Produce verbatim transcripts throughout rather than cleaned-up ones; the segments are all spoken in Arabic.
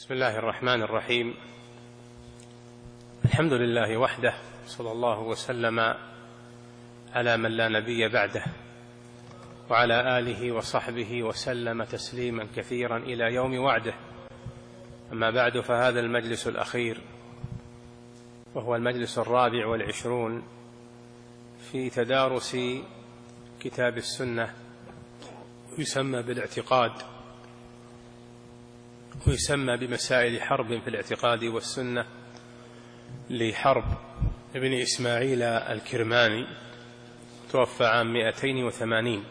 بسم الله الرحمن الرحيم. الحمد لله وحده، صلى الله وسلم على من لا نبي بعده، وعلى آله وصحبه وسلم تسليما كثيرا إلى يوم وعده. أما بعد، فهذا المجلس الأخير وهو المجلس الرابع والعشرون في تدارس كتاب السنة، يسمى بالاعتقاد، ويسمى بمسائل حرب في الاعتقاد والسنة لحرب ابن إسماعيل الكرماني، توفى عام مئتين وثمانين.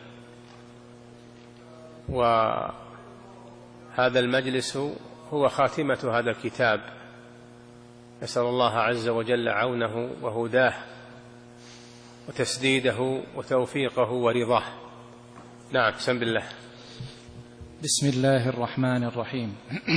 وهذا المجلس هو خاتمة هذا الكتاب، نسأل الله عز وجل عونه وهداه وتسديده وتوفيقه ورضاه. نعم، بسم الله. بسم الله الرحمن الرحيم.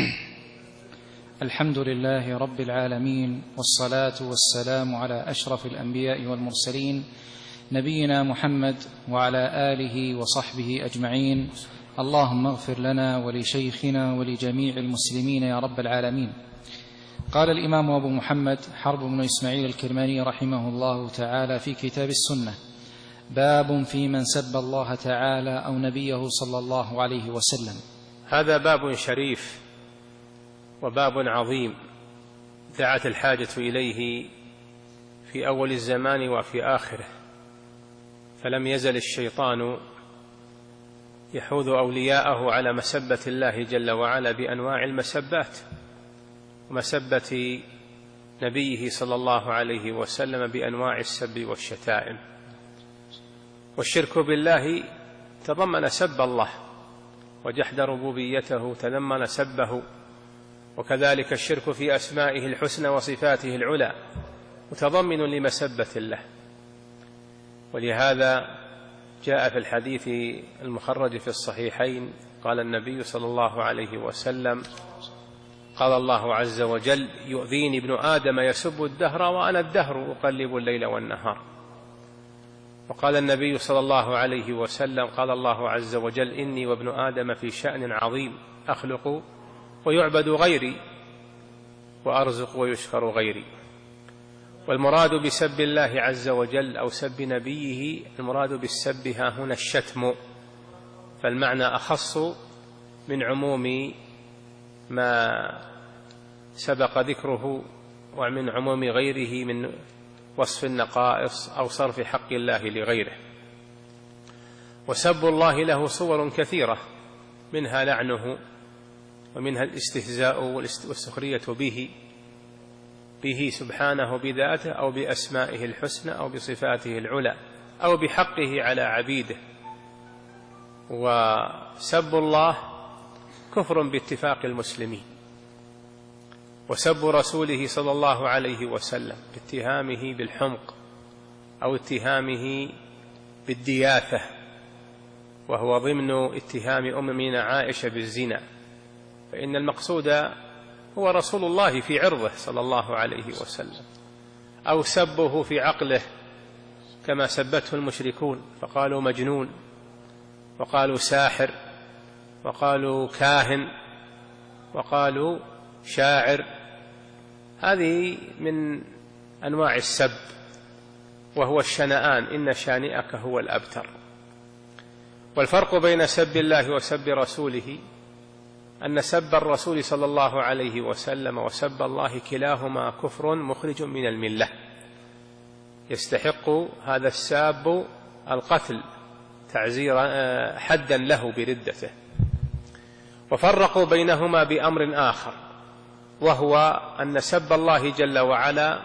الحمد لله رب العالمين، والصلاة والسلام على أشرف الأنبياء والمرسلين، نبينا محمد وعلى آله وصحبه أجمعين. اللهم اغفر لنا ولشيخنا ولجميع المسلمين يا رب العالمين. قال الإمام أبو محمد حرب بن إسماعيل الكرماني رحمه الله تعالى في كتاب السنة: باب في من سب الله تعالى أو نبيه صلى الله عليه وسلم. هذا باب شريف وباب عظيم دعت الحاجة إليه في أول الزمان وفي آخره، فلم يزل الشيطان يحوذ أولياءه على مسبة الله جل وعلا بأنواع المسبات، ومسبة نبيه صلى الله عليه وسلم بأنواع السب والشتائم. والشرك بالله تضمن سب الله، وجحد ربوبيته تضمن سبه، وكذلك الشرك في أسمائه الحسنى وصفاته العلى متضمن لمسبة الله. ولهذا جاء في الحديث المخرج في الصحيحين قال النبي صلى الله عليه وسلم: قال الله عز وجل: يؤذيني ابن آدم يسب الدهر وأنا الدهر أقلب الليل والنهار. وقال النبي صلى الله عليه وسلم: قال الله عز وجل: إني وابن آدم في شأن عظيم، أخلق ويعبد غيري، وأرزق ويشكر غيري. والمراد بسب الله عز وجل أو سب نبيه، المراد بالسب ها هنا الشتم، فالمعنى أخص من عموم ما سبق ذكره ومن عموم غيره من وصف النقائص أو صرف حق الله لغيره. وسب الله له صور كثيرة، منها لعنه، ومنها الاستهزاء والسخرية به به سبحانه بذاته أو بأسمائه الحسنى أو بصفاته العلى أو بحقه على عبيده. وسب الله كفر باتفاق المسلمين، وسب رسوله صلى الله عليه وسلم باتهامه بالحمق أو اتهامه بالدياثة، وهو ضمن اتهام أمنا عائشة بالزنا، فإن المقصود هو رسول الله في عرضه صلى الله عليه وسلم، أو سبه في عقله كما سبته المشركون، فقالوا مجنون، وقالوا ساحر، وقالوا كاهن، وقالوا شاعر. هذه من أنواع السب، وهو الشنآن: إن شانئك هو الأبتر. والفرق بين سب الله وسب رسوله أن سب الرسول صلى الله عليه وسلم وسب الله كلاهما كفر مخرج من الملة، يستحق هذا الساب القتل تعزيرا حدا له بردته. وفرقوا بينهما بأمر آخر، وهو أن سب الله جل وعلا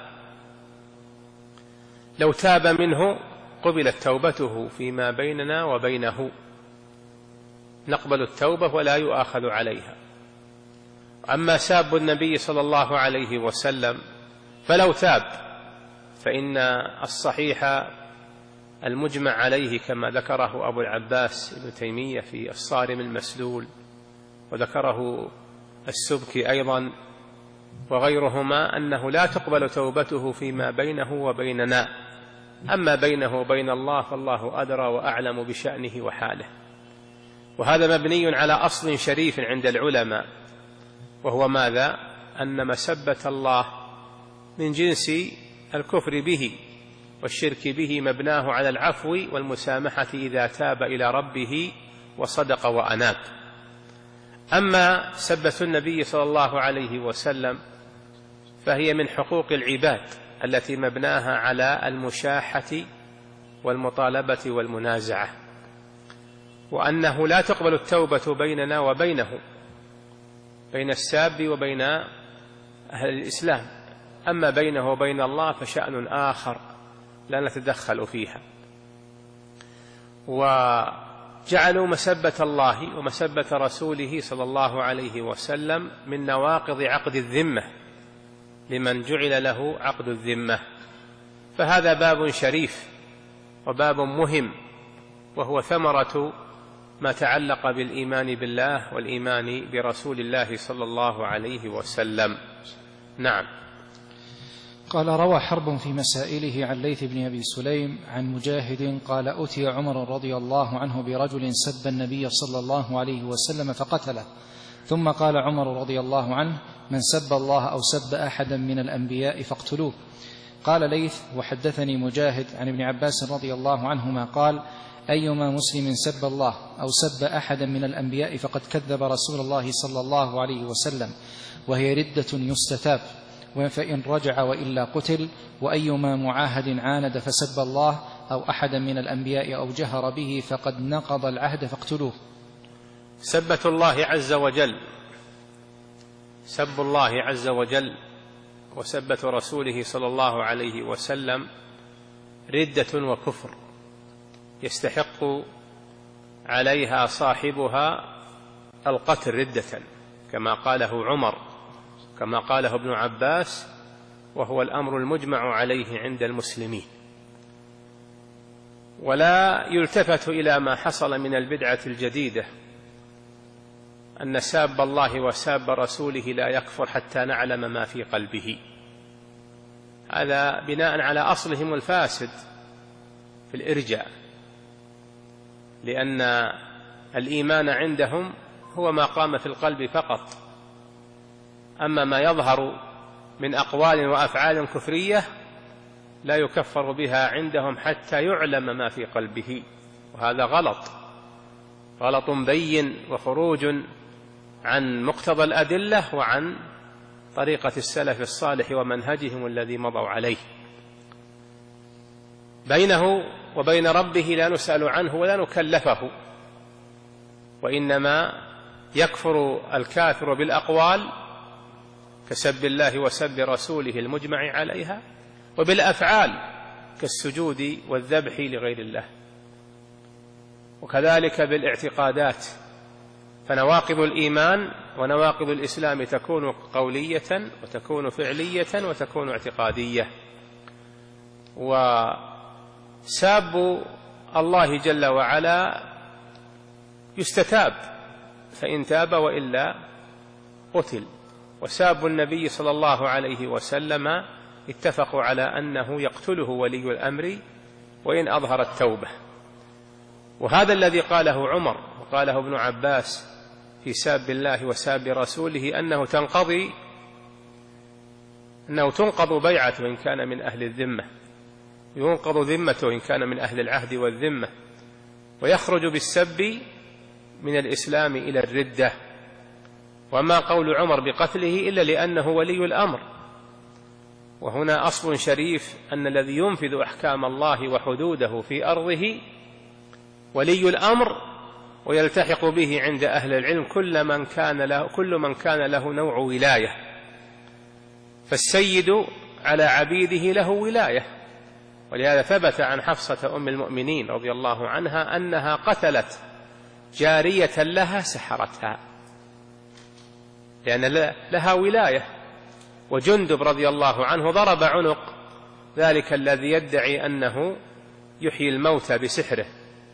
لو تاب منه قبلت توبته فيما بيننا وبينه، نقبل التوبة ولا يؤاخذ عليها. أما ساب النبي صلى الله عليه وسلم فلو تاب، فإن الصحيح المجمع عليه كما ذكره أبو العباس ابن تيمية في الصارم المسلول، وذكره السبكي أيضا وغيرهما، أنه لا تقبل توبته فيما بينه وبيننا، أما بينه وبين الله فالله أدرى وأعلم بشأنه وحاله. وهذا مبني على أصل شريف عند العلماء، وهو ماذا؟ أن مسبة الله من جنس الكفر به والشرك به مبناه على العفو والمسامحة إذا تاب إلى ربه وصدق وأناب. أما سبة النبي صلى الله عليه وسلم فهي من حقوق العباد التي مبناها على المشاحة والمطالبة والمنازعة، وأنه لا تقبل التوبة بيننا وبينه، بين الساب وبين أهل الإسلام. أما بينه وبين الله فشأن آخر لا نتدخل فيها. وجعلوا مسبة الله ومسبة رسوله صلى الله عليه وسلم من نواقض عقد الذمة لمن جعل له عقد الذمة. فهذا باب شريف وباب مهم، وهو ثمرة ما تعلق بالإيمان بالله والإيمان برسول الله صلى الله عليه وسلم. نعم. قال: روى حرب في مسائله عن ليث بن أبي سليم عن مجاهد قال: أتي عمر رضي الله عنه برجل سب النبي صلى الله عليه وسلم فقتله، ثم قال عمر رضي الله عنه: من سب الله أو سب أحدا من الأنبياء فاقتلوه. قال ليث: وحدثني مجاهد عن ابن عباس رضي الله عنهما قال: أيما مسلم سب الله أو سب أحدا من الأنبياء فقد كذب رسول الله صلى الله عليه وسلم، وهي ردة يستتاب، فإن رجع وإلا قتل. وأيما معاهد عاند فسب الله أو أحدا من الأنبياء أو جهر به فقد نقض العهد فاقتلوه. سبة الله عز وجل، سب الله عز وجل وسبة رسوله صلى الله عليه وسلم ردة وكفر يستحق عليها صاحبها القتل ردة، كما قاله عمر، كما قاله ابن عباس، وهو الأمر المجمع عليه عند المسلمين. ولا يلتفت إلى ما حصل من البدعة الجديدة أن ساب الله وساب رسوله لا يكفر حتى نعلم ما في قلبه. هذا بناء على أصلهم الفاسد في الإرجاء، لأن الإيمان عندهم هو ما قام في القلب فقط، أما ما يظهر من أقوال وأفعال كفرية لا يكفر بها عندهم حتى يعلم ما في قلبه، وهذا غلط، غلط بين وخروج عن مقتضى الأدلة وعن طريقة السلف الصالح ومنهجهم الذي مضوا عليه. بينه وبين ربه لا نسأل عنه ولا نكلفه، وإنما يكفر الكافر بالأقوال كسب الله وسب رسوله المجمع عليها، وبالأفعال كالسجود والذبح لغير الله، وكذلك بالاعتقادات. فنواقض الإيمان ونواقض الإسلام تكون قولية وتكون فعلية وتكون اعتقادية. وساب الله جل وعلا يستتاب، فإن تاب وإلا قتل. وساب النبي صلى الله عليه وسلم اتفقوا على أنه يقتله ولي الأمر وإن أظهر التوبة. وهذا الذي قاله عمر وقاله ابن عباس في ساب الله وساب رسوله أنه تنقضي أنه تنقض بيعته إن كان من أهل الذمة، ينقض ذمته إن كان من أهل العهد والذمة، ويخرج بالسب من الإسلام إلى الردة. وما قول عمر بقتله إلا لأنه ولي الأمر. وهنا أصل شريف أن الذي ينفذ أحكام الله وحدوده في أرضه ولي الأمر، ويلتحق به عند أهل العلم كل من كان له, كل من كان له نوع ولاية. فالسيد على عبيده له ولاية، ولهذا ثبت عن حفصة أم المؤمنين رضي الله عنها أنها قتلت جارية لها سحرتها، لأن لها ولاية. وجندب رضي الله عنه ضرب عنق ذلك الذي يدعي أنه يحيي الموتى بسحره،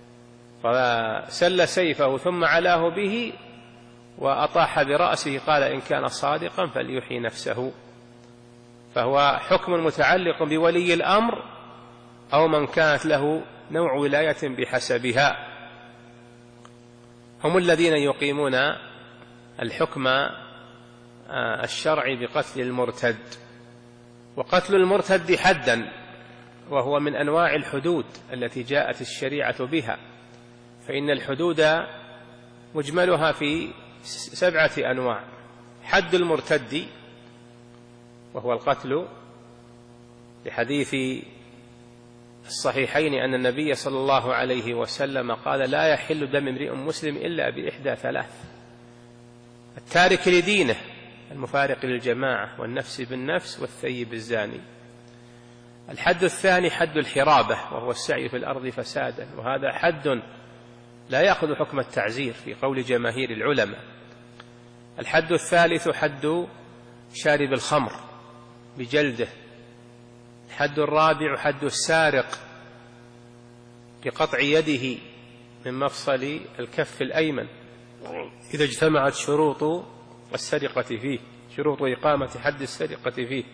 فسل سيفه ثم علاه به وأطاح برأسه، قال إن كان صادقا فليحيي نفسه. فهو حكم متعلق بولي الأمر أو من كانت له نوع ولاية بحسبها. هم الذين يقيمون الحكم الشرع بقتل المرتد. وقتل المرتد حدا، وهو من أنواع الحدود التي جاءت الشريعة بها، فإن الحدود مجملها في سبعة أنواع. حد المرتد وهو القتل، لحديث الصحيحين أن النبي صلى الله عليه وسلم قال: لا يحل دم امرئ مسلم إلا بإحدى ثلاث: التارك لدينه، المفارق للجماعة، والنفس بالنفس، والثيب الزاني. الحد الثاني حد الحرابة، وهو السعي في الأرض فسادا، وهذا حد لا يأخذ حكم التعزير في قول جماهير العلماء. الحد الثالث حد شارب الخمر بجلده. الحد الرابع حد السارق بقطع يده من مفصل الكف الأيمن إذا اجتمعت شروط السرقة فيه، شروط إقامة حد السرقة فيه.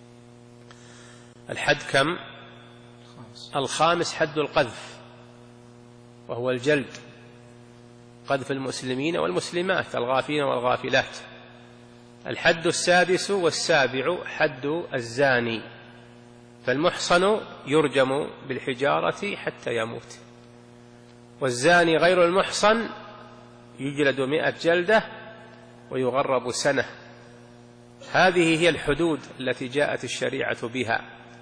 الحد كم؟ الخامس حد القذف، وهو الجلد، قذف المسلمين والمسلمات الغافلين والغافلات. الحد السادس والسابع حد الزاني، فالمحصن يرجم بالحجارة حتى يموت، والزاني غير المحصن يجلد مئة جلدة ويغرب سنة. هذه هي الحدود التي جاءت الشريعة بها.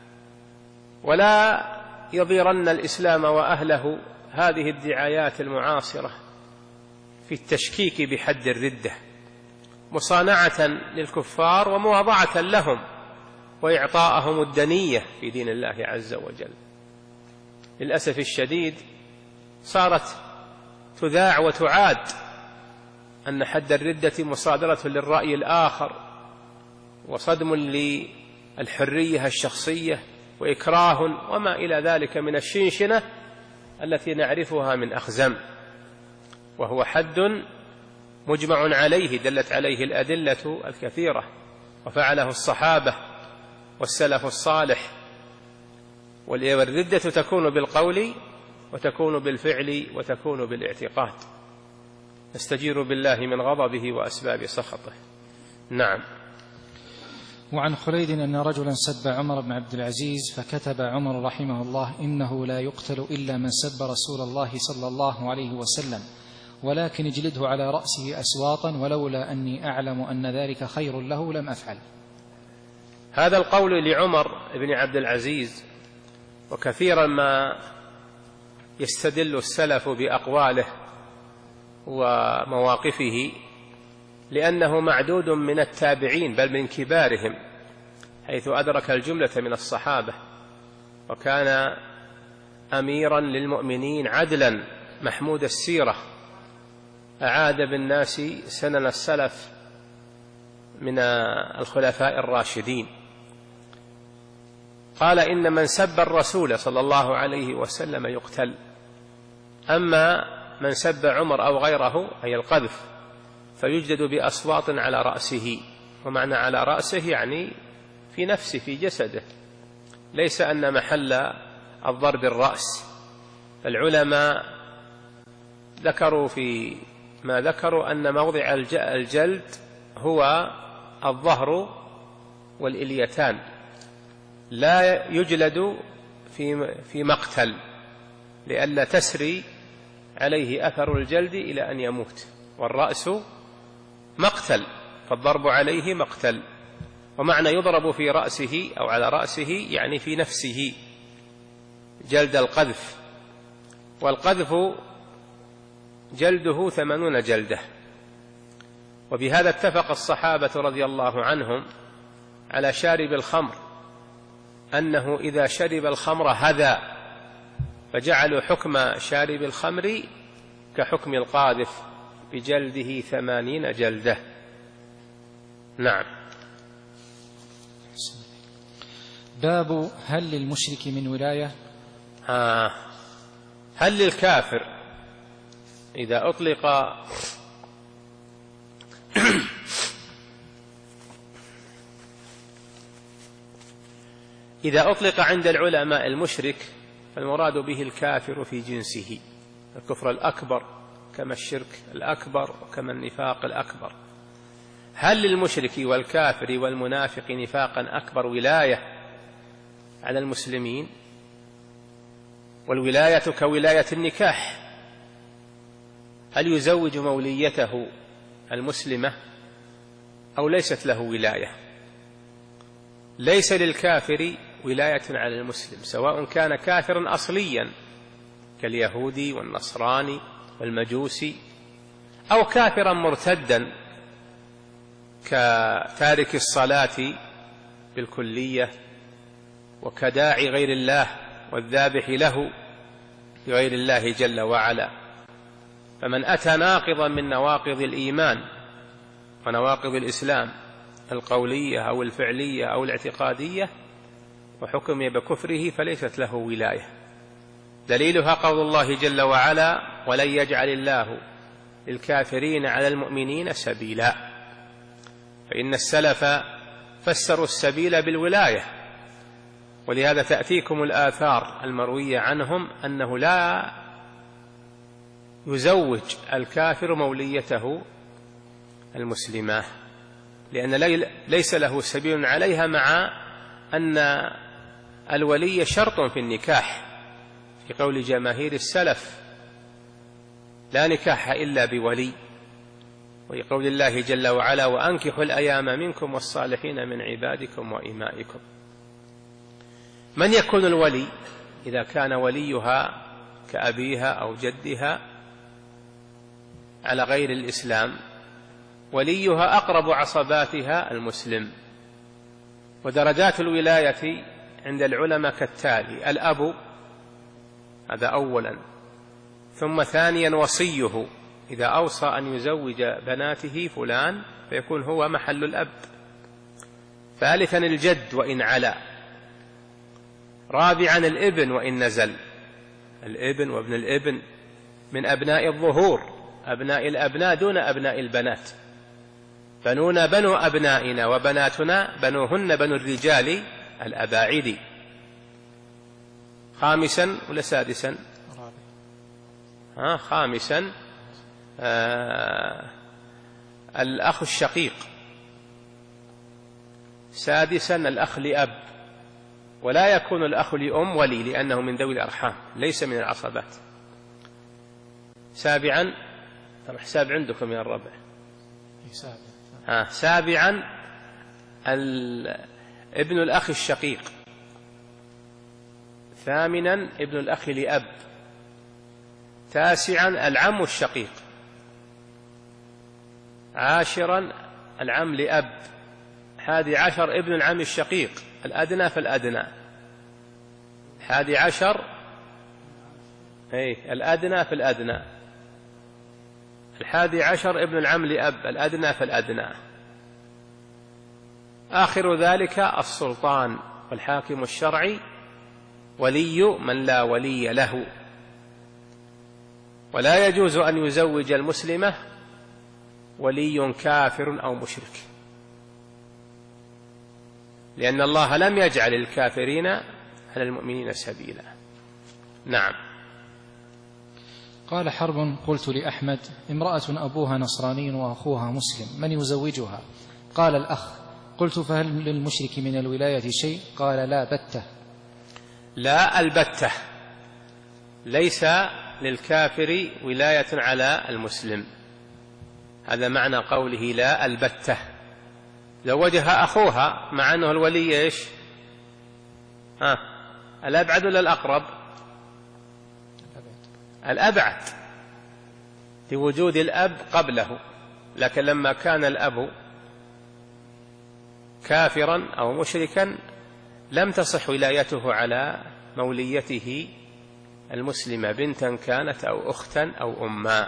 ولا يضيرن الإسلام وأهله هذه الدعايات المعاصرة في التشكيك بحد الردة، مصانعة للكفار ومواضعة لهم وإعطاءهم الدنية في دين الله عز وجل. للأسف الشديد صارت تذاع وتعاد أن حد الردة مصادرة للرأي الآخر، وصدم للحرية الشخصية، وإكراه، وما إلى ذلك من الشنشنة التي نعرفها من أخزم، وهو حد مجمع عليه، دلت عليه الأدلة الكثيرة، وفعله الصحابة والسلف الصالح. والردة تكون بالقول، وتكون بالفعل، وتكون بالاعتقاد. نستجير بالله من غضبه وأسباب سخطه. نعم. وعن خليد أن رجلا سب عمر بن عبد العزيز، فكتب عمر رحمه الله: إنه لا يقتل إلا من سب رسول الله صلى الله عليه وسلم، ولكن اجلده على رأسه أسواطا، ولولا أني أعلم أن ذلك خير له لم أفعل. هذا القول لعمر بن عبد العزيز، وكثيرا ما يستدل السلف بأقواله ومواقفه، لأنه معدود من التابعين بل من كبارهم، حيث أدرك الجملة من الصحابة، وكان أميرا للمؤمنين عدلا محمود السيرة، أعاد بالناس سنن السلف من الخلفاء الراشدين. قال: إن من سب الرسول صلى الله عليه وسلم يقتل. أما من سب عمر أو غيره، أي القذف، فيجلد بأصوات على رأسه. ومعنى على رأسه يعني في نفسه، في جسده، ليس أن محل الضرب الرأس. العلماء ذكروا في ما ذكروا أن موضع الجلد هو الظهر والإليتان، لا يجلد في في مقتل، لئلا تسري عليه أثر الجلد إلى أن يموت. والرأس مقتل، فالضرب عليه مقتل. ومعنى يضرب في رأسه أو على رأسه يعني في نفسه، جلد القذف. والقذف جلده ثمانون جلدة. وبهذا اتفق الصحابة رضي الله عنهم على شارب الخمر أنه إذا شرب الخمر هذا، فجعلوا حكم شارب الخمر كحكم القاذف بجلده ثمانين جلدة. نعم. باب هل للمشرك من ولاية؟ آه. هل للكافر إذا أطلق إذا أطلق عند العلماء المشرك، فالمراد به الكافر في جنسه، الكفر الأكبر كما الشرك الأكبر وكما النفاق الأكبر. هل للمشرك والكافر والمنافق نفاقا أكبر ولاية على المسلمين؟ والولاية كولاية النكاح، هل يزوج موليته المسلمة أو ليست له ولاية؟ ليس للكافر ولاية على المسلم، سواء كان كافرا أصليا كاليهودي والنصراني والمجوسي، أو كافرا مرتدا كتارك الصلاة بالكلية وكداعي غير الله والذابح له بغير الله جل وعلا. فمن أتى ناقضا من نواقض الإيمان ونواقض الإسلام القولية أو الفعلية أو الاعتقادية وحكم بكفره فليست له ولاية. دليلها قول الله جل وعلا: ولن يجعل الله للكافرين على المؤمنين سبيلا. فإن السلف فسروا السبيل بالولاية، ولهذا تأتيكم الآثار المروية عنهم أنه لا يزوج الكافر موليته المسلمة، لأن ليس له سبيل عليها، مع أن الولي شرط في النكاح في قول جماهير السلف: لا نكاح إلا بولي. ويقول الله جل وعلا: وأنكحوا الأيام منكم والصالحين من عبادكم وإمائكم. من يكون الولي؟ إذا كان وليها كأبيها أو جدها على غير الإسلام، وليها أقرب عصباتها المسلم. ودرجات الولاية عند العلماء كالتالي: الأب، هذا أولا، ثم ثانيا وصيه، إذا أوصى أن يزوج بناته فلان فيكون هو محل الأب. ثالثا الجد وإن علا. رابعا الابن وإن نزل، الابن وابن الابن من أبناء الظهور، أبناء الأبناء دون أبناء البنات. بنونا بنو أبنائنا وبناتنا بنوهن بنو الرجال الأباعد. خامسا ولا سادسا؟ ها خامسا آه الأخ الشقيق. سادسا الأخ لأب، ولا يكون الأخ لأم ولي لأنه من ذوي الأرحام ليس من العصبات. سابعا الحساب عندكم يا الربع. ها سابعا ابن الأخ الشقيق. ثامنا ابن الأخ لأب. تاسعا العم الشقيق. عاشرا العم لأب. حادي عشر ابن العم الشقيق، الأدنى فالأدنى. حادي عشر أي الأدنى فالأدنى. الحادي عشر ابن العم لأب، الأدنى فالأدنى. آخر ذلك السلطان والحاكم الشرعي، ولي من لا ولي له. ولا يجوز أن يزوج المسلمة ولي كافر أو مشرك، لأن الله لم يجعل الكافرين على المؤمنين سبيلا. نعم. قال حرب: قلت لأحمد: امرأة أبوها نصراني وأخوها مسلم، من يزوجها؟ قال: الأخ. قلت: فهل للمشرك من الولاية شيء؟ قال: لا بتة. لا البتة، ليس للكافر ولاية على المسلم، هذا معنى قوله لا البتة. زوجها أخوها مع أنه الولي إيش؟ ها الأبعد ولا الأقرب؟ الأبعد لوجود الأب قبله، لكن لما كان الأب كافرا أو مشركا لم تصح ولايته على موليته المسلمة، بنتا كانت أو أختا أو أما.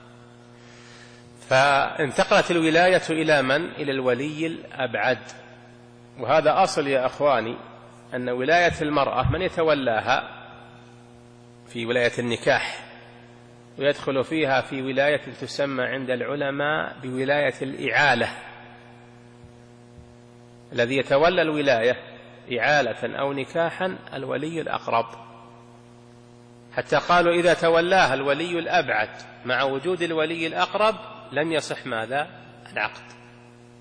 فانتقلت الولاية إلى من؟ إلى الولي الأبعد. وهذا أصل يا أخواني، أن ولاية المرأة من يتولاها في ولاية النكاح، ويدخل فيها في ولاية تسمى عند العلماء بولاية الإعالة. الذي يتولى الولاية إعالة أو نكاحا الولي الأقرب، حتى قالوا إذا تولاها الولي الأبعد مع وجود الولي الأقرب لم يصح ماذا؟ العقد.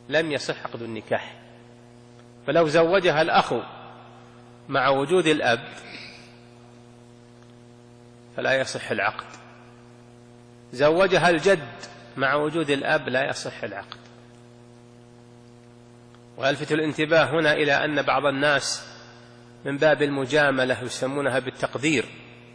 لم يصح عقد النكاح. فلو زوجها الأخ مع وجود الأب فلا يصح العقد، زوجها الجد مع وجود الأب لا يصح العقد. وألفت الانتباه هنا إلى أن بعض الناس من باب المجاملة يسمونها بالتقدير،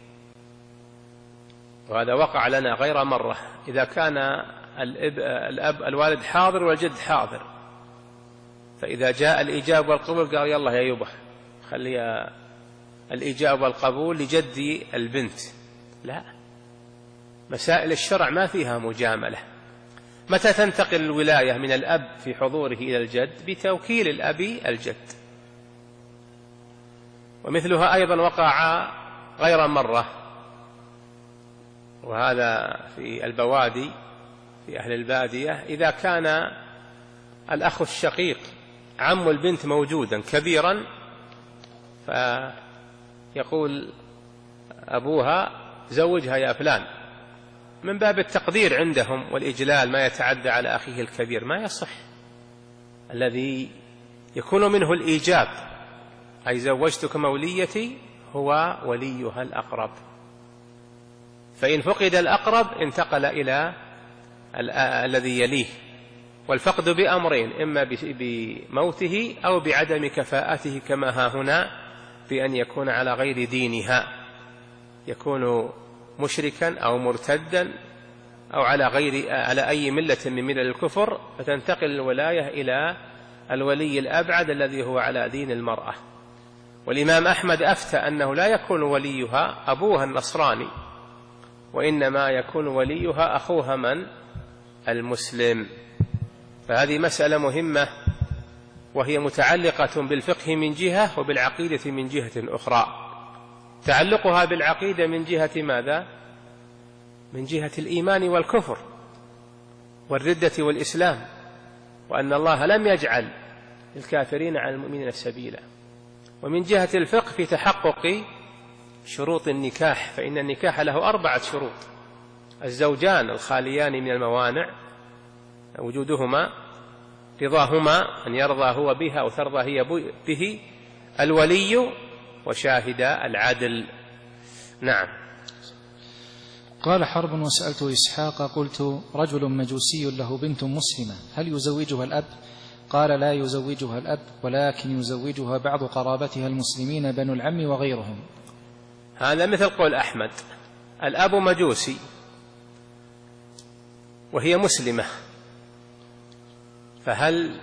وهذا وقع لنا غير مرة. إذا كان الأب, الأب الوالد حاضر والجد حاضر، فإذا جاء الإجابة والقبول قال يلا يا يبه خلي الإجابة والقبول لجدي البنت. لا، مسائل الشرع ما فيها مجاملة. متى تنتقل الولاية من الأب في حضوره إلى الجد؟ بتوكيل الأب الجد. ومثلها أيضا وقع غير مرة، وهذا في البوادي في أهل البادية، إذا كان الأخ الشقيق عم البنت موجودا كبيرا فيقول أبوها زوجها يا فلان، من باب التقدير عندهم والإجلال ما يتعدى على أخيه الكبير، ما يصح. الذي يكون منه الإيجاب أي زوجتك موليتي هو وليها الأقرب، فإن فقد الأقرب انتقل إلى الذي يليه. والفقد بأمرين، إما بموته أو بعدم كفاءته كما ها هنا، بأن يكون على غير دينها، يكون مشركا أو مرتدا أو على غير على أي ملة من ملل الكفر، فتنتقل الولاية إلى الولي الأبعد الذي هو على دين المرأة. والإمام أحمد أفتى أنه لا يكون وليها أبوها النصراني، وإنما يكون وليها أخوها من؟ المسلم. فهذه مسألة مهمة، وهي متعلقة بالفقه من جهة وبالعقيدة من جهة أخرى. تعلقها بالعقيدة من جهة ماذا؟ من جهة الإيمان والكفر والردة والإسلام، وأن الله لم يجعل الكافرين على المؤمنين سبيلا. ومن جهة الفقه في تحقق شروط النكاح، فإن النكاح له أربعة شروط: الزوجان الخاليان من الموانع وجودهما، رضاهما أن يرضى هو بها أو ترضى هي به، الولي، وشاهد العدل. نعم. قال حرب: وسألت إسحاق قلت: رجل مجوسي له بنت مسلمة هل يزوجها الأب؟ قال: لا يزوجها الأب، ولكن يزوجها بعض قرابتها المسلمين بنو العم وغيرهم. هذا مثل قول أحمد: الأب مجوسي وهي مسلمة، فهل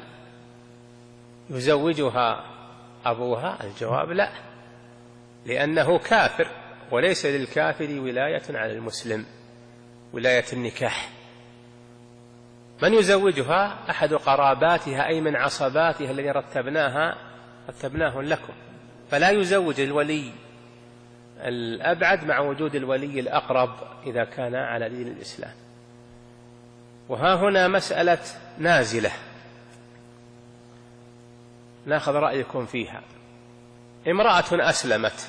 يزوجها أبوها؟ الجواب لا، لأنه كافر، وليس للكافر ولاية على المسلم، ولاية النكاح. من يزوجها؟ أحد قراباتها، أي من عصباتها الذين رتبناها رتبناه لكم. فلا يزوج الولي الأبعد مع وجود الولي الأقرب إذا كان على دين الإسلام. وها هنا مسألة نازلة ناخذ رأيكم فيها. امرأة أسلمت،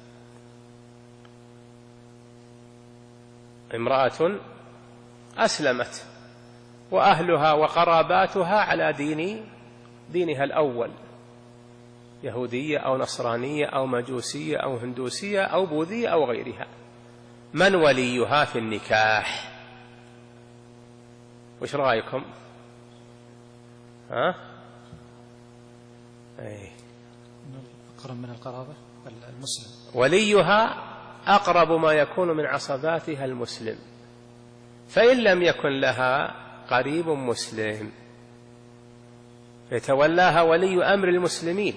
امرأة أسلمت وأهلها وقراباتها على دين دينها الأول، يهودية أو نصرانية أو مجوسية أو هندوسية أو بوذية أو غيرها. من وليها في النكاح؟ وش رأيكم؟ ها؟ أي. أقرب من القرابة المسلم. وليها أقرب ما يكون من عصباتها المسلم، فإن لم يكن لها قريب مسلم يتولاها ولي أمر المسلمين،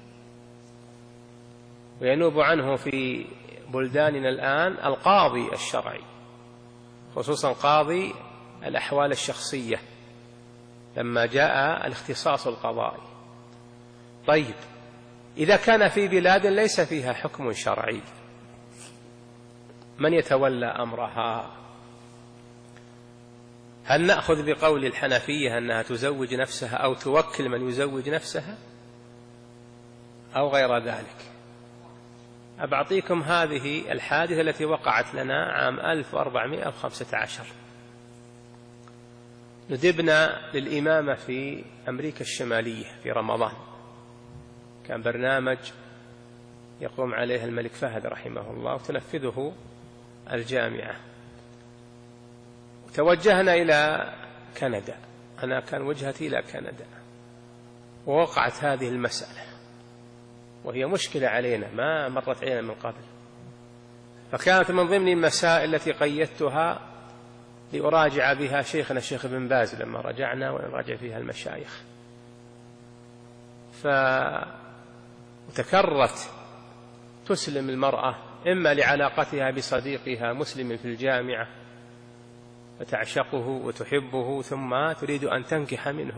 وينوب عنه في بلداننا الآن القاضي الشرعي، خصوصا قاضي الأحوال الشخصية لما جاء الاختصاص القضائي. طيب، إذا كان في بلاد ليس فيها حكم شرعي، من يتولى أمرها؟ هل نأخذ بقول الحنفية أنها تزوج نفسها أو توكل من يزوج نفسها أو غير ذلك؟ أبعطيكم هذه الحادثة التي وقعت لنا عام ألف وأربعمائة وخمسة عشر. ندبنا للإمامة في أمريكا الشمالية في رمضان، كان برنامج يقوم عليه الملك فهد رحمه الله وتنفذه الجامعة، وتوجهنا إلى كندا، أنا كان وجهتي إلى كندا، ووقعت هذه المسألة وهي مشكلة علينا ما مرت علينا من قبل، فكانت من ضمن المسائل التي قيدتها لأراجع بها شيخنا الشيخ ابن باز لما رجعنا ونراجع فيها المشايخ. فتكررت تسلم المرأة إما لعلاقتها بصديقها مسلم في الجامعة فتعشقه وتحبه ثم تريد أن تنكح منه،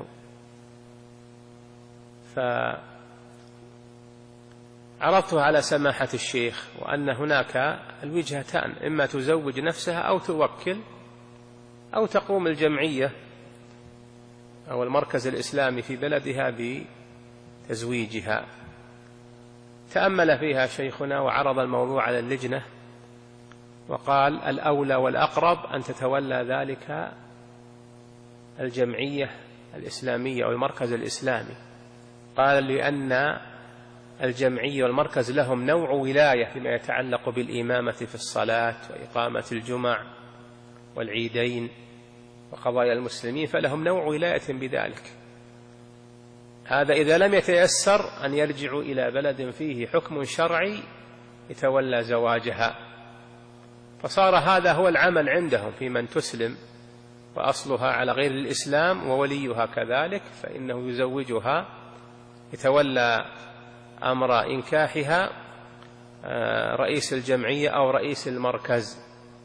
فعرضتها على سماحة الشيخ وأن هناك الوجهتان، إما تزوج نفسها أو توكل أو تقوم الجمعية أو المركز الإسلامي في بلدها بتزويجها. تأمل فيها شيخنا وعرض الموضوع على اللجنة وقال الأولى والأقرب أن تتولى ذلك الجمعية الإسلامية أو المركز الإسلامي. قال لأن الجمعية والمركز لهم نوع ولاية فيما يتعلق بالإمامة في الصلاة وإقامة الجمع والعيدين وقضايا المسلمين، فلهم نوع ولاية بذلك. هذا إذا لم يتيسر أن يرجعوا إلى بلد فيه حكم شرعي يتولى زواجها، فصار هذا هو العمل عندهم في من تسلم وأصلها على غير الإسلام ووليها كذلك، فإنه يزوجها يتولى أمر إنكاحها رئيس الجمعية أو رئيس المركز.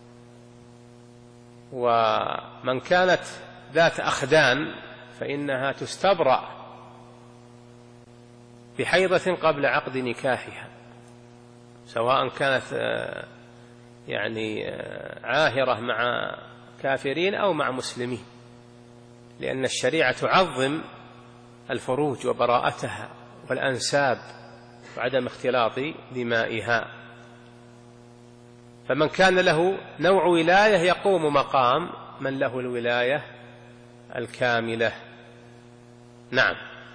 ومن كانت ذات أخدان فإنها تستبرأ بحيضة قبل عقد نكاحها، سواء كانت يعني عاهرة مع كافرين أو مع مسلمين، لأن الشريعة تعظم الفروج وبراءتها والأنساب وعدم اختلاط دمائها. فمن كان له نوع ولاية يقوم مقام من له الولاية الكاملة. نعم.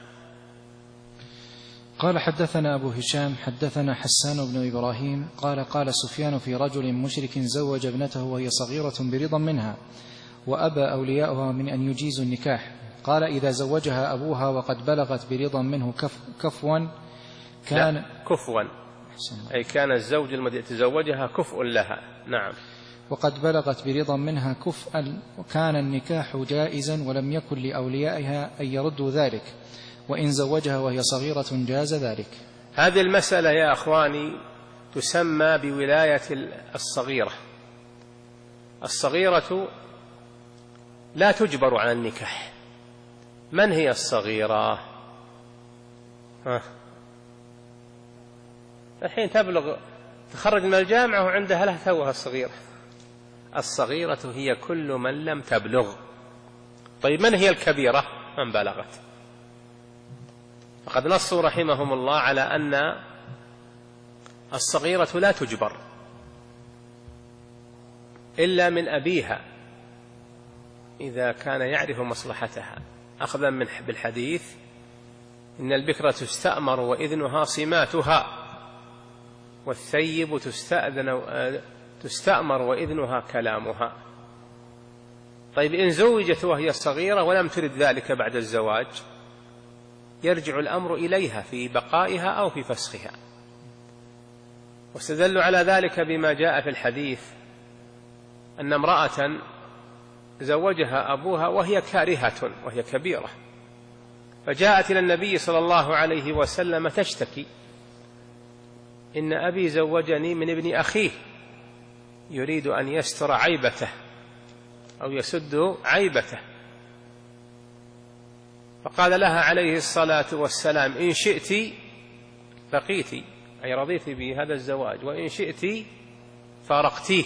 قال حدثنا أبو هشام حدثنا حسان بن إبراهيم قال قال سفيان في رجل مشرك زوج ابنته وهي صغيرة برضا منها وأبى أولياؤها من أن يجيزوا النكاح. قال إذا زوجها أبوها وقد بلغت برضا منه كف كفوا كان كفوا أي كان الزوج الذي تزوجها كفء لها. نعم. وقد بلغت برضا منها كفءا وكان النكاح جائزا ولم يكن لأوليائها أن يردوا ذلك، وإن زوجها وهي صغيرة جاز ذلك. هذه المسألة يا أخواني تسمى بولاية الصغيرة. الصغيرة لا تجبر على النكاح. من هي الصغيرة؟ ها. الحين تبلغ تخرج من الجامعة وعندها لها توها الصغيرة. الصغيرة هي كل من لم تبلغ. طيب من هي الكبيرة؟ من بلغت. فقد نصوا رحمهم الله على أن الصغيرة لا تجبر إلا من أبيها إذا كان يعرف مصلحتها، أخذا من بالحديث إن البكرة تستأمر وإذنها صماتها والثيب تستأذن تستأمر وإذنها كلامها. طيب إن زوجت وهي صغيرة ولم ترد ذلك بعد الزواج يرجع الأمر إليها في بقائها أو في فسخها. واستدلوا على ذلك بما جاء في الحديث أن امرأة زوجها أبوها وهي كارهة وهي كبيرة، فجاءت إلى النبي صلى الله عليه وسلم تشتكي إن أبي زوجني من ابن أخيه يريد أن يستر عيبته أو يسد عيبته. فقال لها عليه الصلاة والسلام إن شئت بقيت أي رضيت بهذا الزواج، وإن شئت فارقتيه.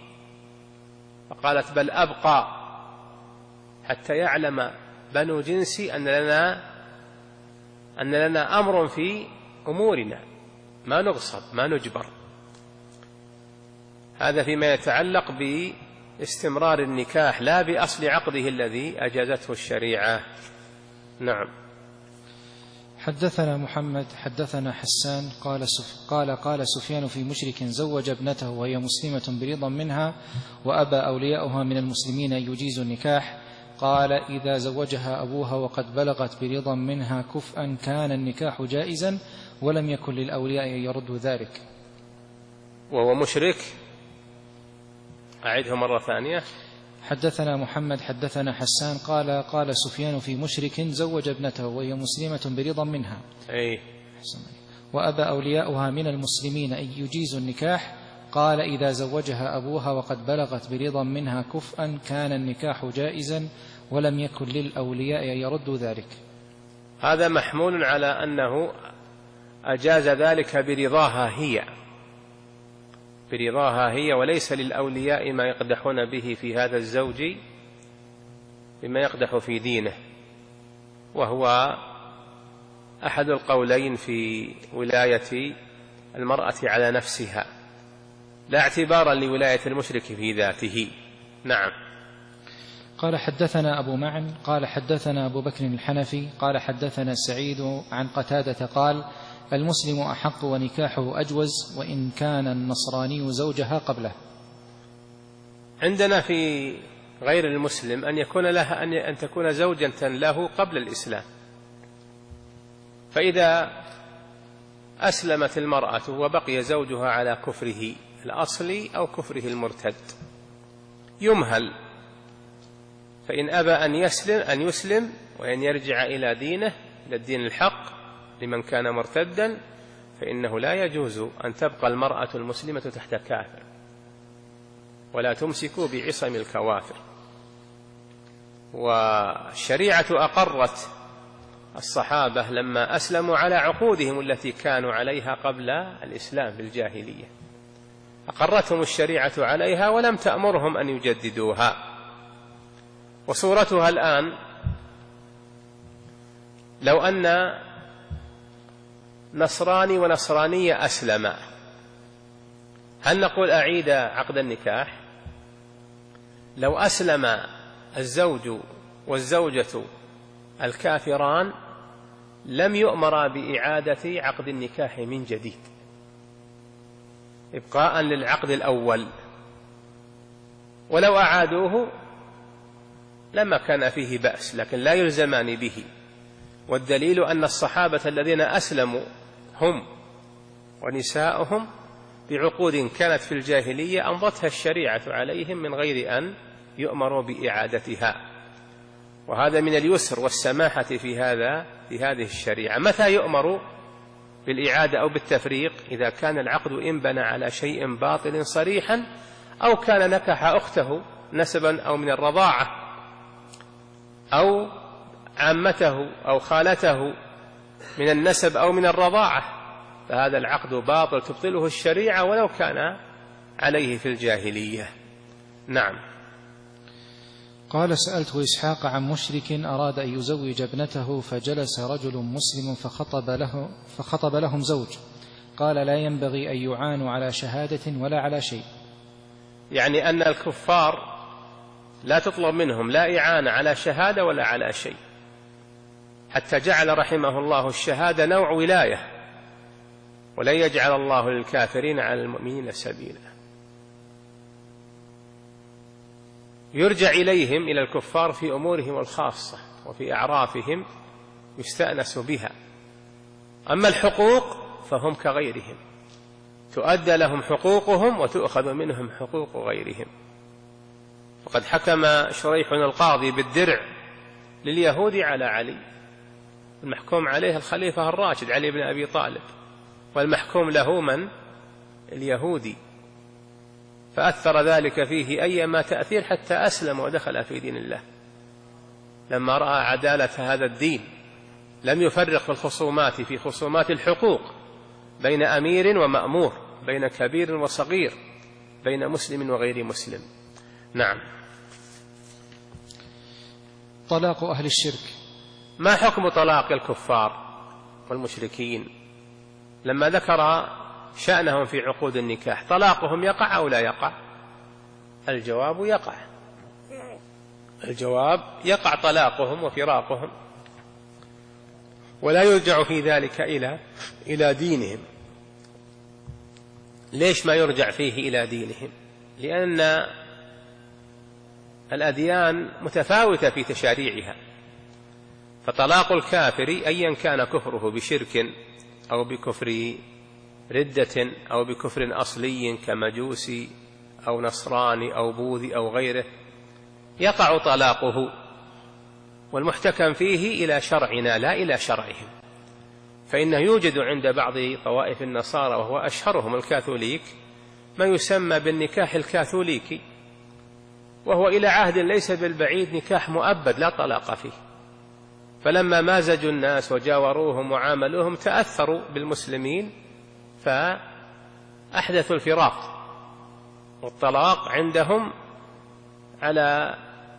فقالت بل أبقى حتى يعلم بنو جنسي أن لنا أن لنا أمر في أمورنا ما نغصب ما نجبر. هذا فيما يتعلق استمرار النكاح لا بأصل عقده الذي أجازته الشريعة. نعم. حدثنا محمد حدثنا حسان قال قال قال سفيان في مشرك زوج ابنته وهي مسلمة برضا منها وأبى أولياؤها من المسلمين أن يجيزوا النكاح، قال إذا زوجها أبوها وقد بلغت برضا منها كفءا كان النكاح جائزا ولم يكن للأولياء أن يردوا ذلك. وهو مشرك. أعيده مرة ثانية. حدثنا محمد حدثنا حسان قال قال سفيان في مشرك زوج ابنته وهي مسلمة برضا منها أي. وأبى أولياؤها من المسلمين أن يجيزوا النكاح، قال إذا زوجها أبوها وقد بلغت برضا منها كفءا كان النكاح جائزا ولم يكن للأولياء أن يردوا ذلك. هذا محمول على أنه أجاز ذلك برضاها هي برضاها هي وليس للأولياء ما يقدحون به في هذا الزوج بما يقدح في دينه، وهو أحد القولين في ولاية المرأة على نفسها، لا اعتبارا لولاية المشرك في ذاته. نعم. قال حدثنا أبو معن قال حدثنا أبو بكر الحنفي قال حدثنا سعيد عن قتادة قال المسلم أحق ونكاحه أجوز وإن كان النصراني زوجها قبله. عندنا في غير المسلم أن يكون لها أن تكون زوجة له قبل الإسلام، فإذا أسلمت المرأة وبقي زوجها على كفره الأصلي أو كفره المرتد يمهل، فإن أبى أن يسلم أن يسلم وأن يرجع إلى دينه إلى الدين الحق لمن كان مرتدا، فإنه لا يجوز أن تبقى المرأة المسلمة تحت كافر، ولا تمسكوا بعصم الكوافر. والشريعة أقرت الصحابة لما أسلموا على عقودهم التي كانوا عليها قبل الإسلام في الجاهلية، أقرتهم الشريعة عليها ولم تأمرهم أن يجددوها. وصورتها الآن لو أن نصراني ونصرانية أسلما، هل نقول أعيد عقد النكاح؟ لو أسلم الزوج والزوجة الكافران لم يؤمر بإعادة عقد النكاح من جديد إبقاء للعقد الأول، ولو أعادوه لما كان فيه بأس، لكن لا يلزمان به. والدليل أن الصحابة الذين أسلموا هم ونساءهم بعقود كانت في الجاهلية أمضتها الشريعة عليهم من غير أن يؤمروا بإعادتها، وهذا من اليسر والسماحة في هذا في هذه الشريعة. متى يؤمر بالإعادة أو بالتفريق؟ إذا كان العقد انبنى على شيء باطل صريحا، أو كان نكح أخته نسبا أو من الرضاعة، أو عمته أو خالته من النسب أو من الرضاعة، فهذا العقد باطل تبطله الشريعة ولو كان عليه في الجاهلية. نعم. قال سألت إسحاق عن مشرك أراد أن يزوج ابنته فجلس رجل مسلم فخطب, له فخطب لهم زوج، قال لا ينبغي أن يعانوا على شهادة ولا على شيء. يعني أن الكفار لا تطلب منهم لا إعانة على شهادة ولا على شيء، حتى جعل رحمه الله الشهادة نوع ولاية، ولن يجعل الله للكافرين على المؤمنين سبيلا. يرجع إليهم إلى الكفار في أمورهم الخاصة وفي أعرافهم يستأنس بها، أما الحقوق فهم كغيرهم، تؤدى لهم حقوقهم وتؤخذ منهم حقوق غيرهم. فقد حكم شريح القاضي بالدرع لليهود على علي، المحكوم عليه الخليفة الراشد علي بن أبي طالب، والمحكوم له من؟ اليهودي، فأثر ذلك فيه أيما تأثير حتى أسلم ودخل في دين الله لما رأى عدالة هذا الدين. لم يفرق في الخصومات في خصومات الحقوق بين أمير ومأمور، بين كبير وصغير، بين مسلم وغير مسلم. نعم. طلاق أهل الشرك. ما حكم طلاق الكفار والمشركين لما ذكر شأنهم في عقود النكاح؟ طلاقهم يقع أو لا يقع؟ الجواب يقع الجواب يقع طلاقهم وفراقهم، ولا يرجع في ذلك إلى إلى دينهم. ليش ما يرجع فيه إلى دينهم؟ لأن الأديان متفاوتة في تشاريعها، فطلاق الكافر أيا كان كفره بشرك أو بكفر ردة أو بكفر أصلي كمجوسي أو نصراني أو بوذي أو غيره يقع طلاقه، والمحتكم فيه إلى شرعنا لا إلى شرعهم. فإنه يوجد عند بعض طوائف النصارى وهو أشهرهم الكاثوليك ما يسمى بالنكاح الكاثوليكي، وهو إلى عهد ليس بالبعيد نكاح مؤبد لا طلاق فيه، فلما مازجوا الناس وجاوروهم وعاملوهم تأثروا بالمسلمين فأحدثوا الفراق، والطلاق عندهم على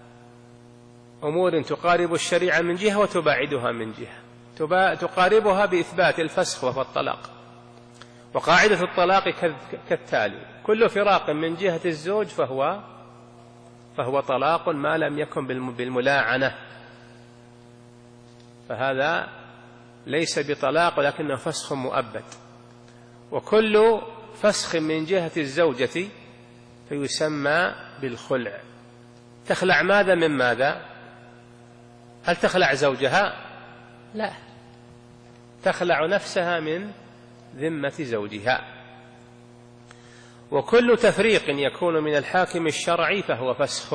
أمور تقارب الشريعة من جهة وتباعدها من جهة. تقاربها بإثبات الفسخ وهو الطلاق، وقاعدة الطلاق كالتالي: كل فراق من جهة الزوج فهو فهو طلاق ما لم يكن بالملاعنة، فهذا ليس بطلاق ولكنه فسخ مؤبد. وكل فسخ من جهة الزوجة فيسمى بالخلع. تخلع ماذا من ماذا؟ هل تخلع زوجها؟ لا، تخلع نفسها من ذمة زوجها. وكل تفريق يكون من الحاكم الشرعي فهو فسخ.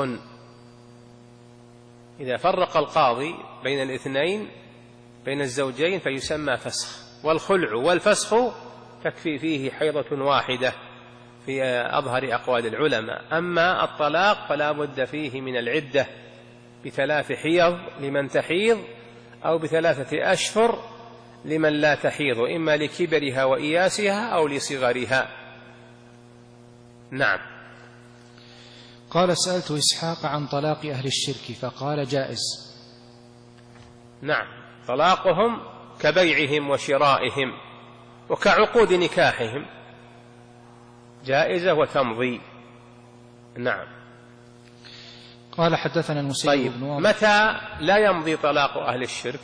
إذا فرق القاضي بين الاثنين بين الزوجين فيسمى فسخ. والخلع والفسخ تكفي فيه حيضة واحدة في أظهر أقوال العلماء. أما الطلاق فلا بد فيه من العدة بثلاث حيض لمن تحيض، أو بثلاثة أشهر لمن لا تحيض، إما لكبرها وإياسها أو لصغرها. نعم. قال: سألت إسحاق عن طلاق أهل الشرك فقال: جائز. نعم، طلاقهم كبيعهم وشرائهم وكعقود نكاحهم جائزة وتمضي. نعم. قال: حدثنا المسيب طيب، بن واضح. متى لا يمضي طلاق أهل الشرك؟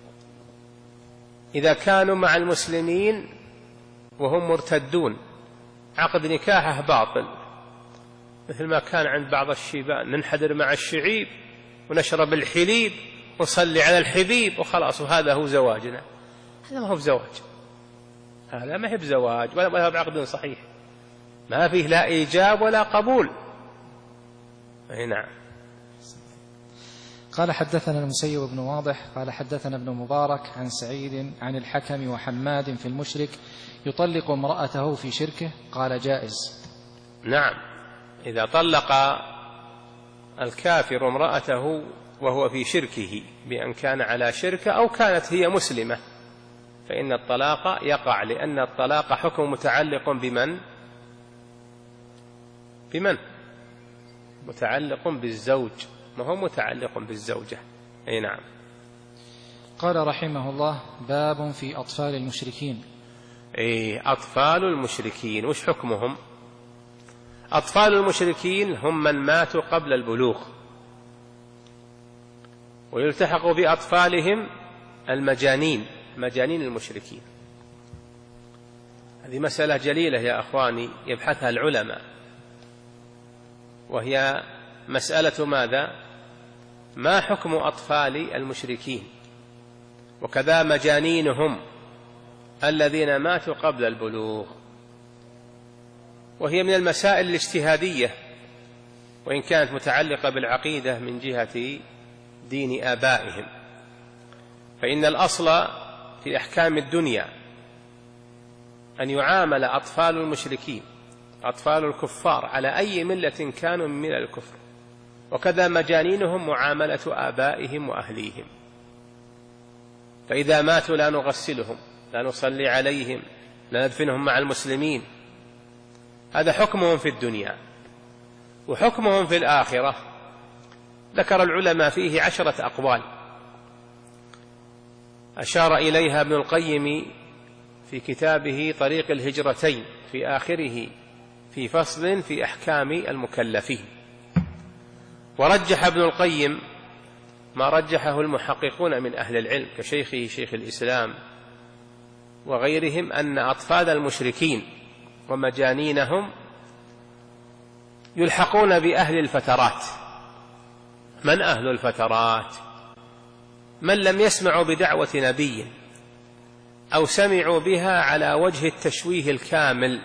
إذا كانوا مع المسلمين وهم مرتدون، عقد نكاحه باطل، مثل ما كان عند بعض الشيبان: ننحدر مع الشعيب ونشرب الحليب ونصلي على الحبيب وخلاص وهذا هو زواجنا. هذا ما هو بزواج، هذا ما هو بزواج ولا هو بعقد صحيح، ما فيه لا إيجاب ولا قبول. أي نعم. قال: حدثنا المسيب بن واضح قال: حدثنا ابن مبارك عن سعيد عن الحكم وحماد في المشرك يطلق امرأته في شركه، قال: جائز. نعم، إذا طلق الكافر امرأته وهو في شركه بأن كان على شركة أو كانت هي مسلمة فإن الطلاق يقع، لأن الطلاق حكم متعلق بمن؟ بمن؟ متعلق بالزوج، ما هو متعلق بالزوجة. أي نعم. قال رحمه الله: باب في أطفال المشركين. أي أطفال المشركين وش حكمهم؟ أطفال المشركين هم من ماتوا قبل البلوغ، ويلتحق بأطفالهم المجانين، مجانين المشركين. هذه مسألة جليلة يا أخواني يبحثها العلماء، وهي مسألة ماذا؟ ما حكم أطفال المشركين، وكذا مجانينهم الذين ماتوا قبل البلوغ. وهي من المسائل الاجتهادية، وإن كانت متعلقة بالعقيدة من جهة دين آبائهم، فإن الأصل في أحكام الدنيا أن يعامل أطفال المشركين أطفال الكفار على أي ملة كانوا من ملل الكفر، وكذا مجانينهم معاملة آبائهم وأهليهم. فإذا ماتوا لا نغسلهم، لا نصلي عليهم، لا ندفنهم مع المسلمين. هذا حكمهم في الدنيا. وحكمهم في الآخرة ذكر العلماء فيه عشرة أقوال أشار إليها ابن القيم في كتابه طريق الهجرتين في آخره في فصل في أحكام المكلفين. ورجح ابن القيم ما رجحه المحققون من أهل العلم كشيخه شيخ الإسلام وغيرهم، أن أطفال المشركين ومجانينهم يلحقون بأهل الفترات. من أهل الفترات؟ من لم يسمعوا بدعوة نبي أو سمعوا بها على وجه التشويه الكامل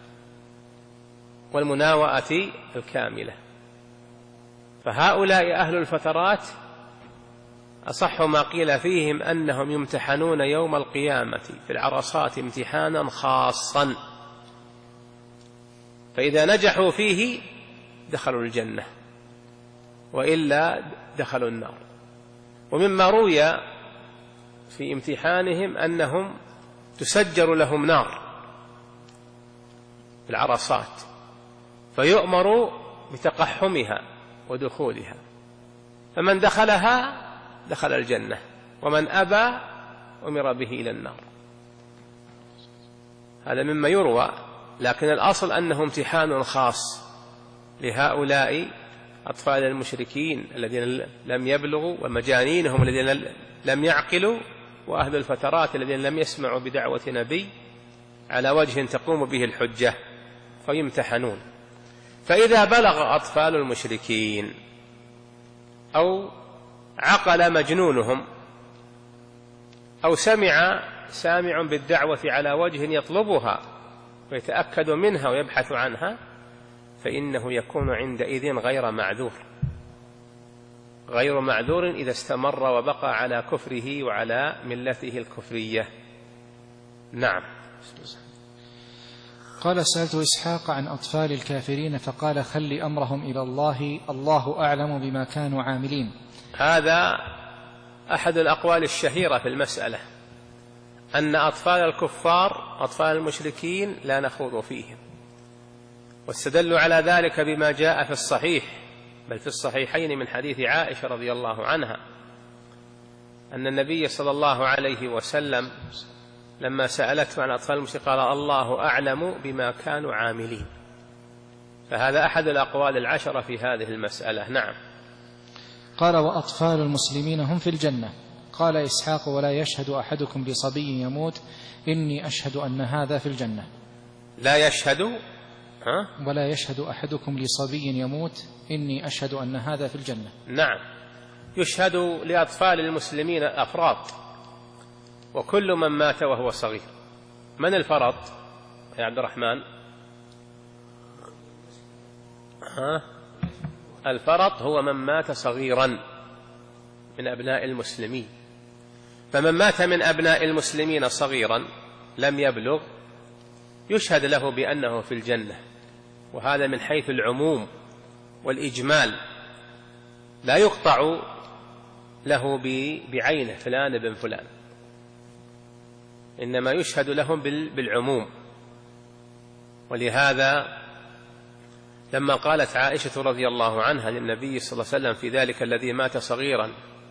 والمناوئة الكاملة، فهؤلاء أهل الفترات أصح ما قيل فيهم أنهم يمتحنون يوم القيامة في العرصات امتحانا خاصا، فإذا نجحوا فيه دخلوا الجنة وإلا دخلوا النار. ومما روي في امتحانهم أنهم تسجر لهم نار في العرصات فيؤمر بتقحمها ودخولها، فمن دخلها دخل الجنة ومن أبى أمر به إلى النار. هذا مما يروى، لكن الأصل أنه امتحان خاص لهؤلاء أطفال المشركين الذين لم يبلغوا ومجانينهم الذين لم يعقلوا وأهل الفترات الذين لم يسمعوا بدعوة نبي على وجه تقوم به الحجة فيمتحنون. فإذا بلغ أطفال المشركين أو عقل مجنونهم أو سمع سامع بالدعوة على وجه يطلبها ويتأكد منها ويبحث عنها، فإنه يكون عندئذ غير معذور غير معذور إذا استمر وبقى على كفره وعلى ملته الكفرية. نعم. قال: سألت إسحاق عن أطفال الكافرين فقال: خل أمرهم إلى الله، الله أعلم بما كانوا عاملين. هذا أحد الأقوال الشهيرة في المسألة، أن أطفال الكفار أطفال المشركين لا نخوض فيهم، واستدلوا على ذلك بما جاء في الصحيح بل في الصحيحين من حديث عائشة رضي الله عنها أن النبي صلى الله عليه وسلم لما سألته عن أطفال المشركين قال: الله أعلم بما كانوا عاملين. فهذا أحد الأقوال العشرة في هذه المسألة. نعم. قال: وأطفال المسلمين هم في الجنة. قال إسحاق: ولا يشهد أحدكم لصبي يموت إني أشهد أن هذا في الجنة. لا يشهد ها؟ ولا يشهد أحدكم لصبي يموت إني أشهد أن هذا في الجنة. نعم، يشهد لأطفال المسلمين أفراد، وكل من مات وهو صغير. من الفرط يا عبد الرحمن؟ ها؟ الفرط هو من مات صغيرا من أبناء المسلمين، فمن مات من أبناء المسلمين صغيرا لم يبلغ يشهد له بأنه في الجنة، وهذا من حيث العموم والإجمال، لا يقطع له بعينه فلان بن فلان، إنما يشهد لهم بالعموم. ولهذا لما قالت عائشة رضي الله عنها للنبي صلى الله عليه وسلم في ذلك الذي مات صغيرا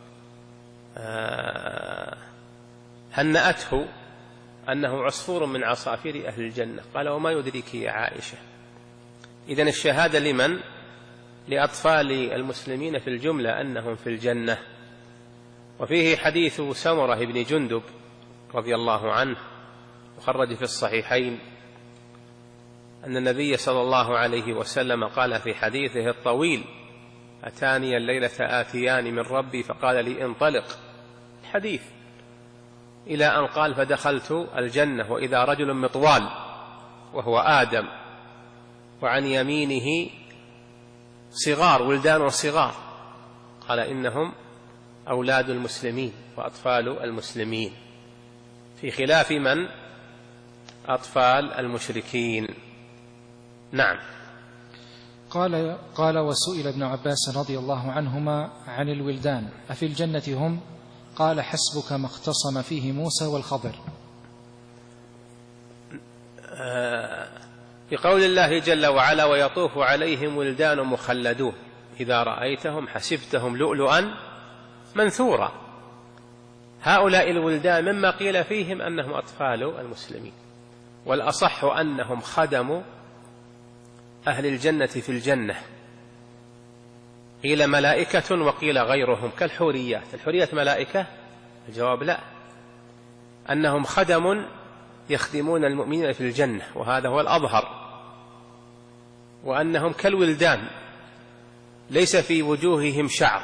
هنأته أنه عصفور من عصافير أهل الجنة، قال: وما يدريك يا عائشة؟ إذن الشهادة لمن؟ لأطفال المسلمين في الجملة أنهم في الجنة. وفيه حديث سمرة بن جندب رضي الله عنه مخرج في الصحيحين أن النبي صلى الله عليه وسلم قال في حديثه الطويل: أتاني الليلة آتيان من ربي فقال لي انطلق، الحديث إلى أن قال: فدخلت الجنة وإذا رجل مطوال وهو آدم وعن يمينه صغار ولدان صغار، قال: إنهم أولاد المسلمين وأطفال المسلمين، في خلاف من؟ أطفال المشركين. نعم. قال, قال وسئل ابن عباس رضي الله عنهما عن الولدان أفي الجنة هم؟ قال: حسبك ما اختصم فيه موسى والخضر. بقول الله جل وعلا: ويطوف عليهم ولدان مخلدون إذا رأيتهم حسبتهم لؤلؤا منثورا. هؤلاء الولدان مما قيل فيهم أنهم أطفال المسلمين، والأصح أنهم خدموا أهل الجنة في الجنة، قيل ملائكة وقيل غيرهم كالحوريات. الحوريات ملائكة؟ الجواب لا، أنهم خدم يخدمون المؤمنين في الجنة، وهذا هو الأظهر، وأنهم كالولدان ليس في وجوههم شعر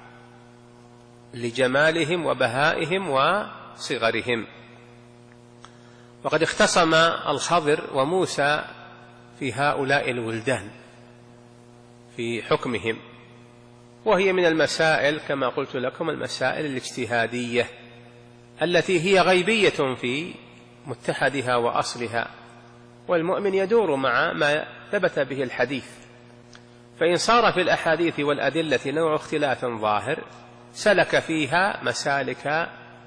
لجمالهم وبهائهم وصغرهم. وقد اختصم الخضر وموسى في هؤلاء الولدان في حكمهم، وهي من المسائل كما قلت لكم المسائل الاجتهادية التي هي غيبية في متحدها وأصلها، والمؤمن يدور مع ما ثبت به الحديث. فإن صار في الأحاديث والأدلة نوع اختلاف ظاهر سلك فيها مسالك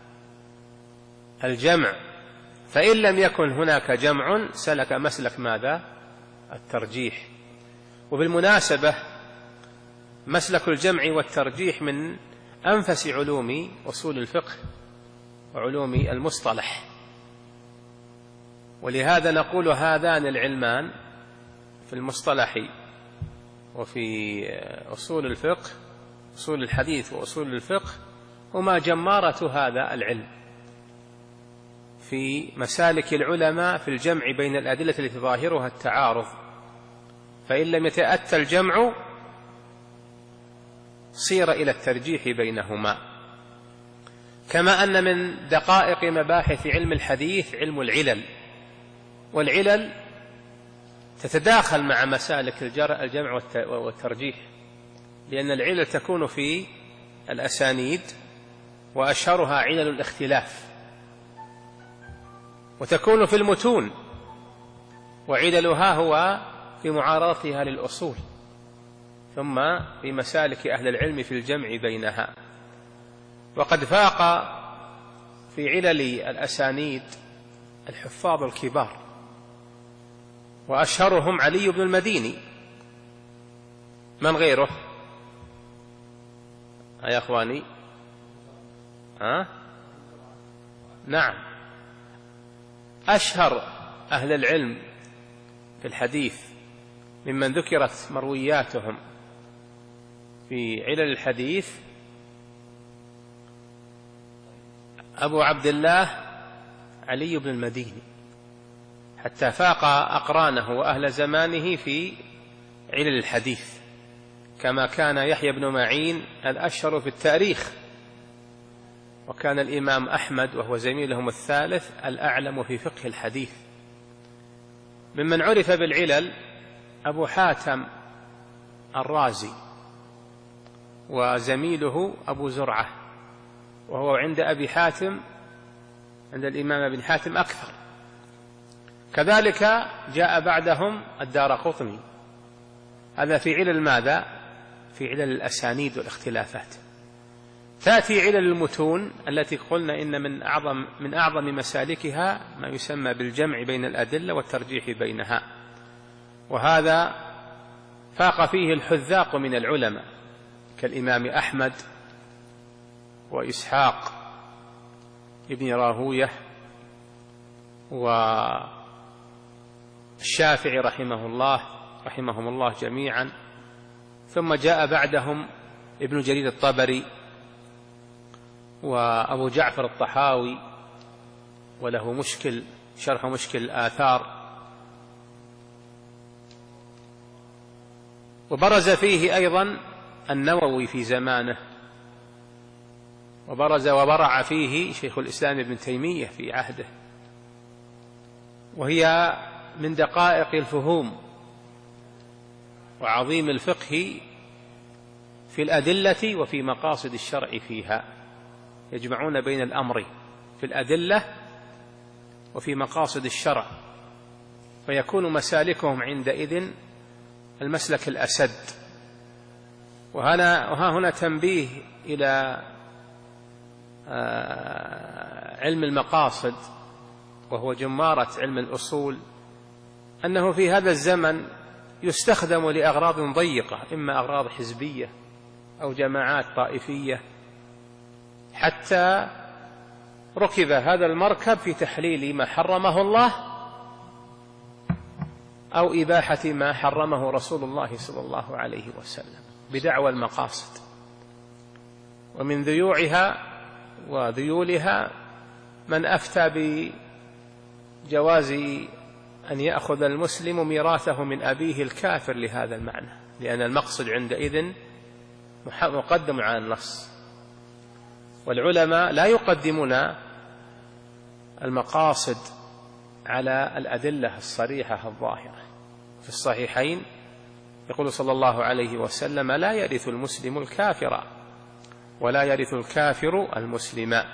الجمع، فإن لم يكن هناك جمع سلك مسلك ماذا؟ الترجيح. وبالمناسبة مسلك الجمع والترجيح من أنفس علوم أصول الفقه وعلوم المصطلح، ولهذا نقول هذان العلمان في المصطلح وفي أصول الفقه، أصول الحديث وأصول الفقه، هما جمارة هذا العلم في مسالك العلماء في الجمع بين الأدلة التي ظاهرها التعارض، فإن لم يتأتى الجمع صير إلى الترجيح بينهما. كما أن من دقائق مباحث علم الحديث علم العلل، والعلل تتداخل مع مسالك الجمع والترجيح، لأن العلل تكون في الأسانيد وأشهرها علل الاختلاف، وتكون في المتون وعللها هو في معارضتها للأصول، ثم في مسالك أهل العلم في الجمع بينها. وقد فاق في علل الأسانيد الحفاظ الكبار، وأشهرهم علي بن المديني. من غيره يا أخواني؟ ها؟ نعم، أشهر أهل العلم في الحديث ممن ذكرت مروياتهم في علل الحديث أبو عبد الله علي بن المديني، حتى فاق أقرانه وأهل زمانه في علل الحديث، كما كان يحيى بن معين الأشهر في التاريخ، وكان الإمام أحمد وهو زميلهم الثالث الأعلم في فقه الحديث. ممن عرف بالعلل أبو حاتم الرازي، وزميله أبو زرعة، وهو عند أبي حاتم عند الإمام ابن حاتم أكثر. كذلك جاء بعدهم الدارقطني، هذا في علل ماذا؟ في علل الأسانيد والاختلافات. تأتي علل المتون التي قلنا إن من أعظم من أعظم مسالكها ما يسمى بالجمع بين الأدلة والترجيح بينها، وهذا فاق فيه الحذاق من العلماء كالإمام أحمد وإسحاق ابن راهوية والشافعي رحمه الله رحمهم الله جميعا. ثم جاء بعدهم ابن جرير الطبري وأبو جعفر الطحاوي، وله مشكل شرح مشكل الآثار. وبرز فيه أيضا النووي في زمانه، وبرز وبرع فيه شيخ الإسلام ابن تيمية في عهده، وهي من دقائق الفهوم وعظيم الفقه في الأدلة وفي مقاصد الشرع فيها، يجمعون بين الأمر في الأدلة وفي مقاصد الشرع، فيكون مسالكهم عندئذ المسلك الأسد. وهنا وها هنا تنبيه إلى علم المقاصد وهو جمارة علم الأصول، أنه في هذا الزمن يستخدم لأغراض ضيقة، إما أغراض حزبية أو جماعات طائفية، حتى ركب هذا المركب في تحليل ما حرمه الله أو إباحة ما حرمه رسول الله صلى الله عليه وسلم بدعوى المقاصد. ومن ذيوعها وذيولها من أفتى بجواز أن يأخذ المسلم ميراثه من أبيه الكافر لهذا المعنى، لأن المقصد عندئذ مقدم على النص، والعلماء لا يقدمون المقاصد على الأدلة الصريحة الظاهرة. في الصحيحين يقول صلى الله عليه وسلم: لا يرث المسلم الكافر ولا يرث الكافر المسلم.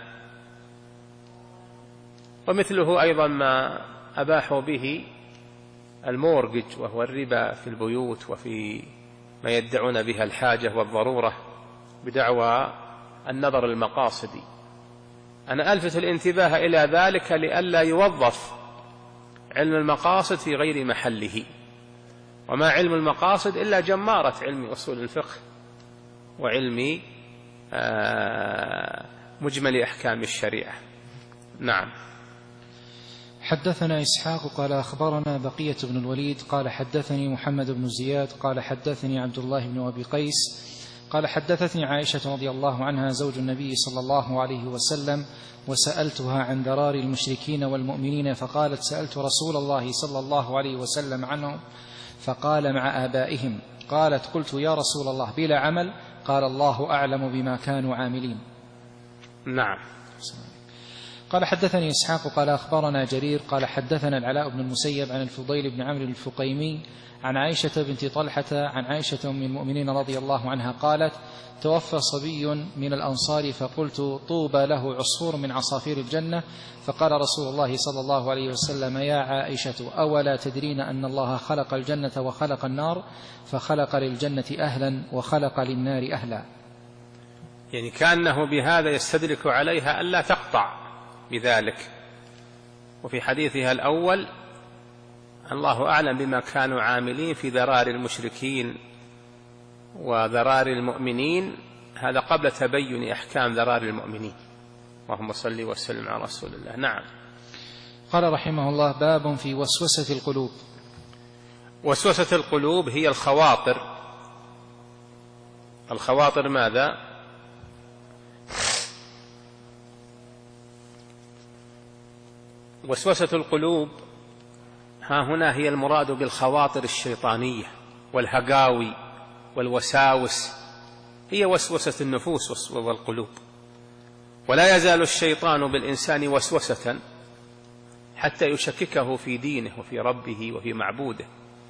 ومثله أيضا ما أباحوا به المورجج، وهو الربا في البيوت وفي ما يدعون بها الحاجة والضرورة بدعوى النظر المقاصدي. أنا ألفت الانتباه إلى ذلك لئلا يوظف علم المقاصد في غير محله، وما علم المقاصد إلا جمارة علم أصول الفقه وعلم مجمل أحكام الشريعة. نعم. حدثنا إسحاق قال أخبرنا بقية بن الوليد قال حدثني محمد بن زياد قال حدثني عبد الله بن أبي قيس قال حدثتني عائشة رضي الله عنها زوج النبي صلى الله عليه وسلم وسألتها عن ذرار المشركين والمؤمنين فقالت: سألت رسول الله صلى الله عليه وسلم عنهم فقال: مع آبائهم. قالت: قلت: يا رسول الله بلا عمل؟ قال: الله أعلم بما كانوا عاملين. نعم. قال حدثني إسحاق قال أخبرنا جرير قال حدثنا العلاء بن المسيب عن الفضيل بن عمرو الفقيمي عن عائشة بنت طلحة عن عائشة أم المؤمنين رضي الله عنها قالت: توفى صبي من الأنصار فقلت: طوبى له عصفور من عصافير الجنة. فقال رسول الله صلى الله عليه وسلم: يا عائشة أولا تدرين أن الله خلق الجنة وخلق النار؟ فخلق للجنة أهلا وخلق للنار أهلا. يعني كأنه بهذا يستدرك عليها ألا تقطع بذلك. وفي حديثها الأول الله أعلم بما كانوا عاملين في ذرار المشركين وذرار المؤمنين، هذا قبل تبين أحكام ذرار المؤمنين. اللهم صل وسلم على رسول الله. نعم. قال رحمه الله: باب في وسوسة القلوب. وسوسة القلوب هي الخواطر. الخواطر ماذا؟ وسوسة القلوب ها هنا هي المراد بالخواطر الشيطانية والهقاوي والوساوس، هي وسوسة النفوس والقلوب. ولا يزال الشيطان بالإنسان وسوسة حتى يشككه في دينه وفي ربه وفي معبوده،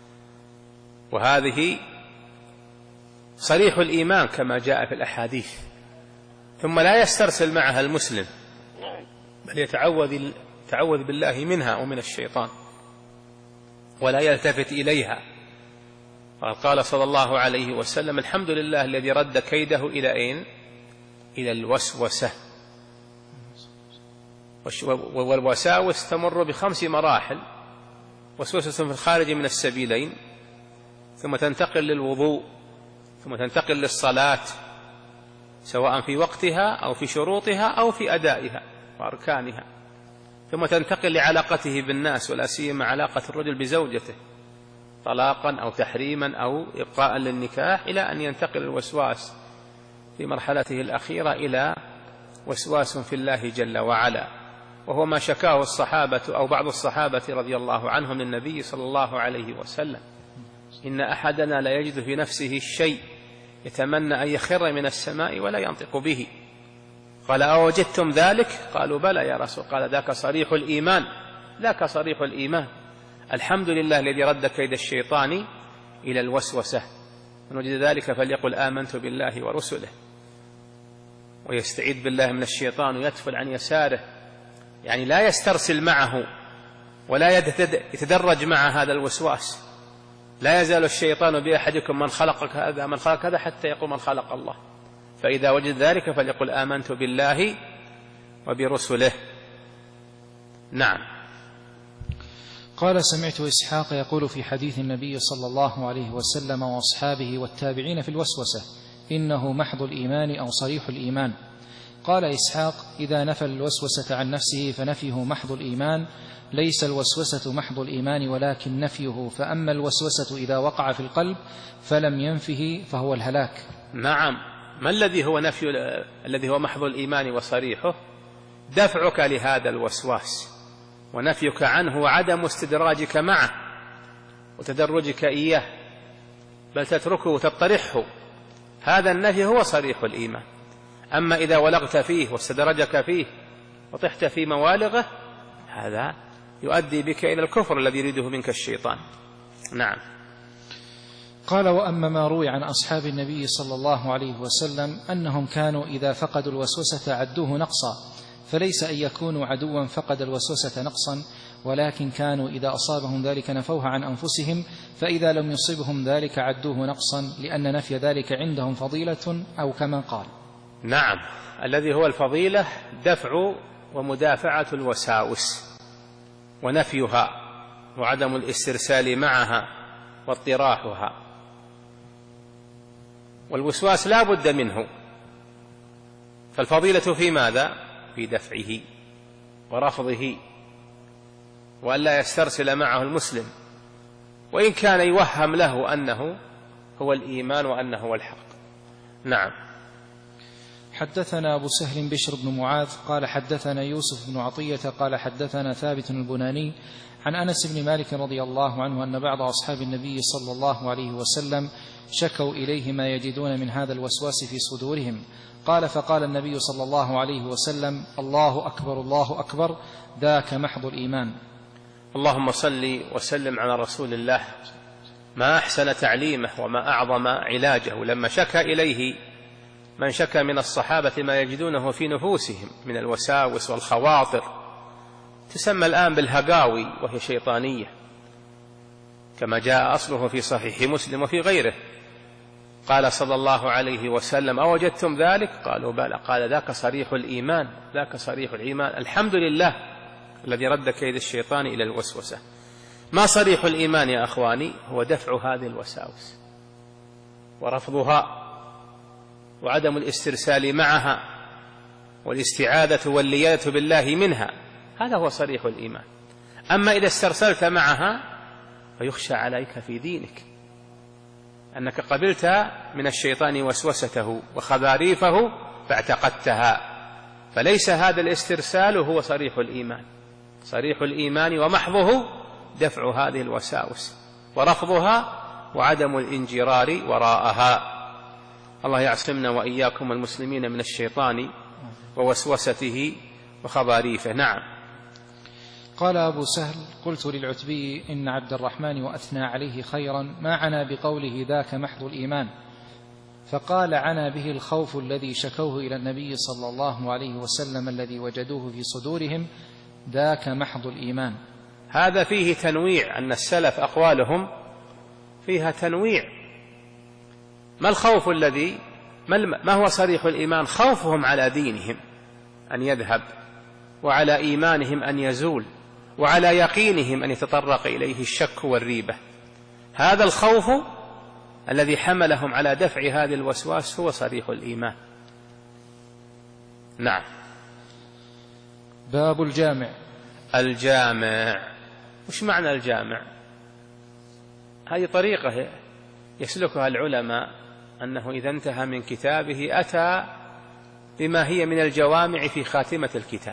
وهذه صريح الإيمان كما جاء في الأحاديث. ثم لا يسترسل معها المسلم، بل يتعوذ تعوذ بالله منها ومن الشيطان ولا يلتفت إليها. قال صلى الله عليه وسلم: الحمد لله الذي رد كيده إلى أين؟ إلى الوسوسة. والوساوس تمر بخمس مراحل: وسوسة في الخارج من السبيلين، ثم تنتقل للوضوء، ثم تنتقل للصلاة سواء في وقتها أو في شروطها أو في أدائها وأركانها، ثم تنتقل لعلاقته بالناس ولا سيما علاقة الرجل بزوجته طلاقا أو تحريما أو إبقاء للنكاح، إلى أن ينتقل الوسواس في مرحلته الأخيرة إلى وسواس في الله جل وعلا، وهو ما شكاه الصحابة أو بعض الصحابة رضي الله عنهم للنبي صلى الله عليه وسلم: إن أحدنا لا يجد في نفسه الشيء يتمنى أن يخر من السماء ولا ينطق به. قال: أوجدتم ذلك؟ قالوا: بلى يا رسول. قال: ذاك صريح الإيمان، ذاك صريح الإيمان. الحمد لله الذي رد كيد الشيطان إلى الوسوسة. من وجد ذلك فليقل آمنت بالله ورسله، ويستعيذ بالله من الشيطان ويتفل عن يساره، يعني لا يسترسل معه ولا يتدرج مع هذا الوسواس. لا يزال الشيطان بأحدكم من خلق هذا من خلق هذا حتى يقول من خلق الله، فإذا وجد ذلك فليقل آمنت بالله وبرسله. نعم. قال: سمعت إسحاق يقول في حديث النبي صلى الله عليه وسلم وأصحابه والتابعين في الوسوسة: إنه محض الإيمان أو صريح الإيمان. قال إسحاق: إذا نفى الوسوسة عن نفسه فنفيه محض الإيمان، ليس الوسوسة محض الإيمان ولكن نفيه، فأما الوسوسة إذا وقع في القلب فلم ينفه فهو الهلاك. نعم. ما الذي هو نفي الذي هو محض الإيمان وصريحه؟ دفعك لهذا الوسواس ونفيك عنه وعدم استدراجك معه وتدرجك إياه، بل تتركه وتطرحه. هذا النفي هو صريح الإيمان. أما إذا ولغت فيه واستدرجك فيه وطحت في موالغه، هذا يؤدي بك إلى الكفر الذي يريده منك الشيطان. نعم. قال: وأما ما روي عن أصحاب النبي صلى الله عليه وسلم أنهم كانوا إذا فقدوا الوسوسة عدوه نقصا، فليس أن يكونوا عدوا فقد الوسوسة نقصا، ولكن كانوا إذا أصابهم ذلك نفوها عن أنفسهم، فإذا لم يصبهم ذلك عدوه نقصا، لأن نفي ذلك عندهم فضيلة، أو كما قال. نعم. الذي هو الفضيلة دفع ومدافعة الوساوس ونفيها وعدم الاسترسال معها واطراحها. والوسواس لا بد منه، فالفضيلة في ماذا؟ في دفعه ورفضه، وألا يسترسل معه المسلم، وإن كان يوهم له أنه هو الإيمان وأنه هو الحق. نعم. حدثنا أبو سهل بشر بن معاذ قال حدثنا يوسف بن عطية قال حدثنا ثابت البناني عن أنس بن مالك رضي الله عنه أن بعض أصحاب النبي صلى الله عليه وسلم شكوا إليه ما يجدون من هذا الوسواس في صدورهم. قال: فقال النبي صلى الله عليه وسلم: الله أكبر الله أكبر، ذاك محض الإيمان. اللهم صل وسلم على رسول الله. ما أحسن تعليمه وما أعظم علاجه. لما شكى إليه من شكى من الصحابة ما يجدونه في نفوسهم من الوساوس والخواطر، تسمى الآن بالهقاوي، وهي شيطانية، كما جاء أصله في صحيح مسلم وفي غيره. قال صلى الله عليه وسلم: أوجدتم ذلك؟ قالوا: بلى. قال: ذاك صريح الإيمان، ذاك صريح الإيمان. الحمد لله الذي رد كيد الشيطان إلى الوسوسة. ما صريح الإيمان يا أخواني؟ هو دفع هذه الوساوس ورفضها وعدم الاسترسال معها والاستعاذة واللياذة بالله منها. هذا هو صريح الإيمان. أما إذا استرسلت معها فيخشى عليك في دينك أنك قبلت من الشيطان وسوسته وخباريفه فاعتقدتها، فليس هذا الاسترسال هو صريح الإيمان. صريح الإيمان ومحضه دفع هذه الوساوس ورفضها وعدم الانجرار وراءها. الله يعصمنا وإياكم المسلمين من الشيطان ووسوسته وخباريفه. نعم. قال أبو سهل: قلت للعتبي إن عبد الرحمن وأثنى عليه خيرا ما عنا بقوله ذاك محض الإيمان، فقال: عنا به الخوف الذي شكوه إلى النبي صلى الله عليه وسلم الذي وجدوه في صدورهم، ذاك محض الإيمان. هذا فيه تنويع، أن السلف أقوالهم فيها تنويع. ما الخوف الذي ما هو صريح الإيمان؟ خوفهم على دينهم أن يذهب، وعلى إيمانهم أن يزول، وعلى يقينهم أن يتطرق إليه الشك والريبة. هذا الخوف الذي حملهم على دفع هذه الوسواس هو صريح الإيمان. نعم. باب الجامع. الجامع، وش معنى الجامع؟ هذه طريقة يسلكها العلماء، أنه إذا انتهى من كتابه أتى بما هي من الجوامع في خاتمة الكتاب.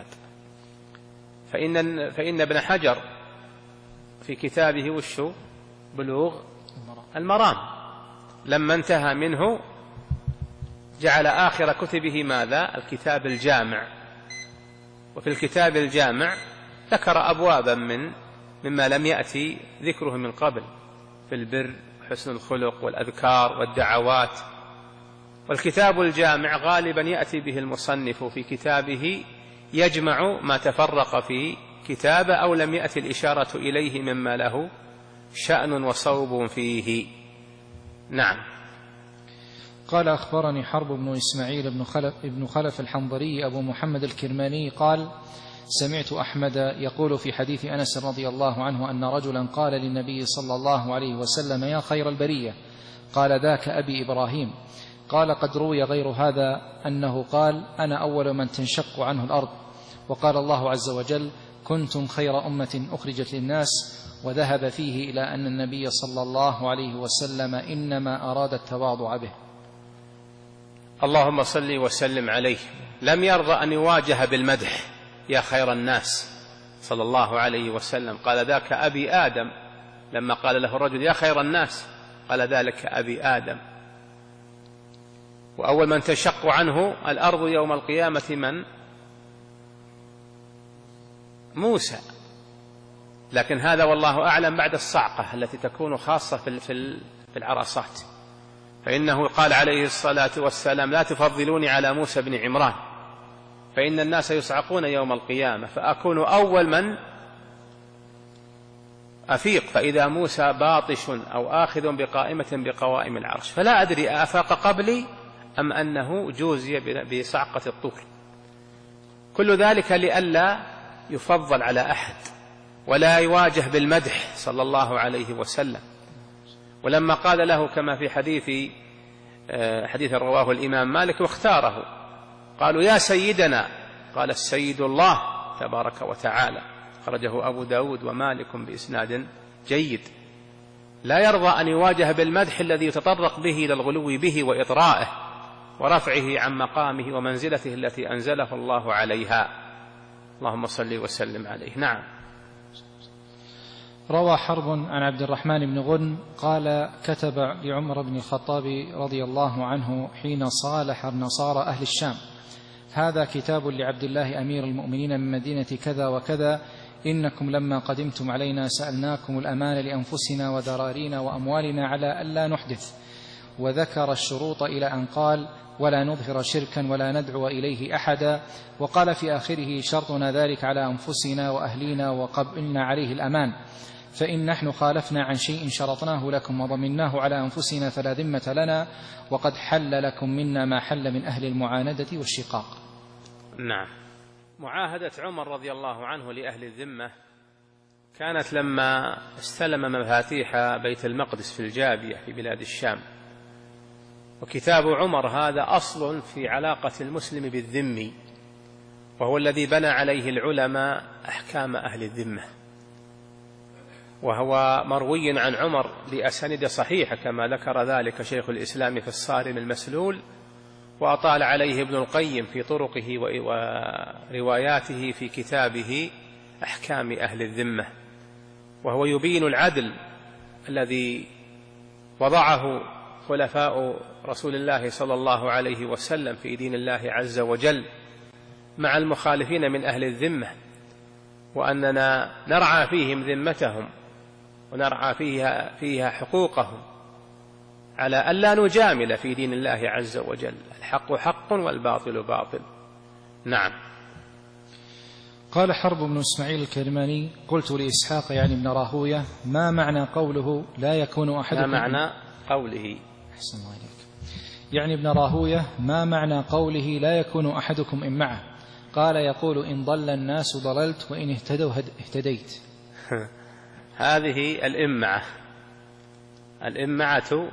فإن, فإن ابن حجر في كتابه وشو بلوغ المرام لما انتهى منه جعل آخر كتبه ماذا؟ الكتاب الجامع. وفي الكتاب الجامع ذكر أبوابا من مما لم يأتي ذكره من قبل، في البر وحسن الخلق والأذكار والدعوات. والكتاب الجامع غالبا يأتي به المصنف في كتابه يجمع ما تفرق في كتابه أو لم يأتي الإشارة إليه مما له شأن وصوب فيه. نعم. قال: أخبرني حرب بن إسماعيل بن خلف, ابن خلف الحنظري أبو محمد الكرماني قال: سمعت أحمد يقول في حديث أنس رضي الله عنه أن رجلا قال للنبي صلى الله عليه وسلم: يا خير البرية. قال: ذاك أبي إبراهيم. قال قد روي غير هذا أنه قال أنا أول من تنشق عنه الأرض. وقال الله عز وجل كنتم خير أمة أخرجت للناس، وذهب فيه إلى أن النبي صلى الله عليه وسلم إنما أراد التواضع به. اللهم صل وسلم عليه. لم يرضى أن يواجه بالمدح يا خير الناس صلى الله عليه وسلم. قال ذاك أبي آدم، لما قال له الرجل يا خير الناس قال ذلك أبي آدم. وأول من تشق عنه الأرض يوم القيامة من؟ موسى. لكن هذا والله أعلم بعد الصعقة التي تكون خاصة في العرصات، فإنه قال عليه الصلاة والسلام لا تفضلوني على موسى بن عمران فإن الناس يصعقون يوم القيامة فأكون أول من أفيق، فإذا موسى باطش أو آخذ بقائمة بقوائم العرش، فلا أدري أفاق قبلي أم أنه جوزي بصعقة الطور. كل ذلك لئلا يفضل على أحد ولا يواجه بالمدح صلى الله عليه وسلم. ولما قال له كما في حديث حديث رواه الإمام مالك واختاره، قالوا يا سيدنا، قال السيد الله تبارك وتعالى، خرجه أبو داود ومالك بإسناد جيد. لا يرضى أن يواجه بالمدح الذي يتطرق به إلى الغلو به وإطرائه ورفعه عن مقامه ومنزلته التي أنزله الله عليها. اللهم صل وسلم عليه. نعم. روى حرب عن عبد الرحمن بن غن قال كتب لعمر بن الخطاب رضي الله عنه حين صالح النصارى أهل الشام: هذا كتاب لعبد الله أمير المؤمنين من مدينة كذا وكذا، إنكم لما قدمتم علينا سألناكم الأمان لأنفسنا وذرارينا وأموالنا على ألا نحدث، وذكر الشروط إلى أن قال ولا نظهر شركا ولا ندعو إليه أحدا، وقال في آخره شرطنا ذلك على أنفسنا وأهلينا وقبلنا عليه الأمان، فإن نحن خالفنا عن شيء شرطناه لكم وضمناه على أنفسنا فلا ذمة لنا، وقد حل لكم منا ما حل من أهل المعاندة والشقاق. نعم. معاهدة عمر رضي الله عنه لأهل الذمة كانت لما استلم مفاتيح بيت المقدس في الجابية في بلاد الشام. وكتاب عمر هذا أصل في علاقة المسلم بالذمي، وهو الذي بنى عليه العلماء أحكام أهل الذمة، وهو مروي عن عمر بأسانيد صحيحة كما ذكر ذلك شيخ الإسلام في الصارم المسلول، وأطال عليه ابن القيم في طرقه ورواياته في كتابه أحكام أهل الذمة. وهو يبين العدل الذي وضعه خلفاء رسول الله صلى الله عليه وسلم في دين الله عز وجل مع المخالفين من أهل الذمة، وأننا نرعى فيهم ذمتهم ونرعى فيها, فيها حقوقهم على ألا نجامل في دين الله عز وجل. الحق حق والباطل باطل. نعم. قال حرب بن إسماعيل الكرماني قلت لإسحاق يعني ابن راهوية ما معنى قوله لا يكون أحدكم ما معنى قوله أحسن الله عليك يعني ابن راهوية ما معنى قوله لا يكون أحدكم إن معه؟ قال يقول إن ضل الناس ضللت وإن اهتدوا اهتديت. هذه الإمعة. الإمعة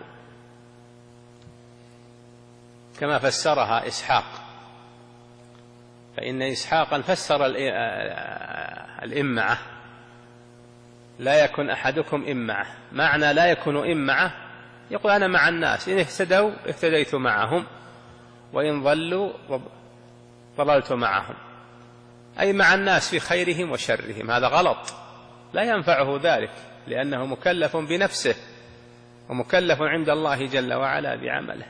كما فسرها إسحاق، فإن إسحاقا فسر الإمعة لا يكن أحدكم إمعة. معنى لا يكون إمعة يقول أنا مع الناس، إن اهتدوا اهتديت معهم وإن ضلوا ضللت معهم، أي مع الناس في خيرهم وشرهم. هذا غلط، لا ينفعه ذلك، لأنه مكلف بنفسه ومكلف عند الله جل وعلا بعمله.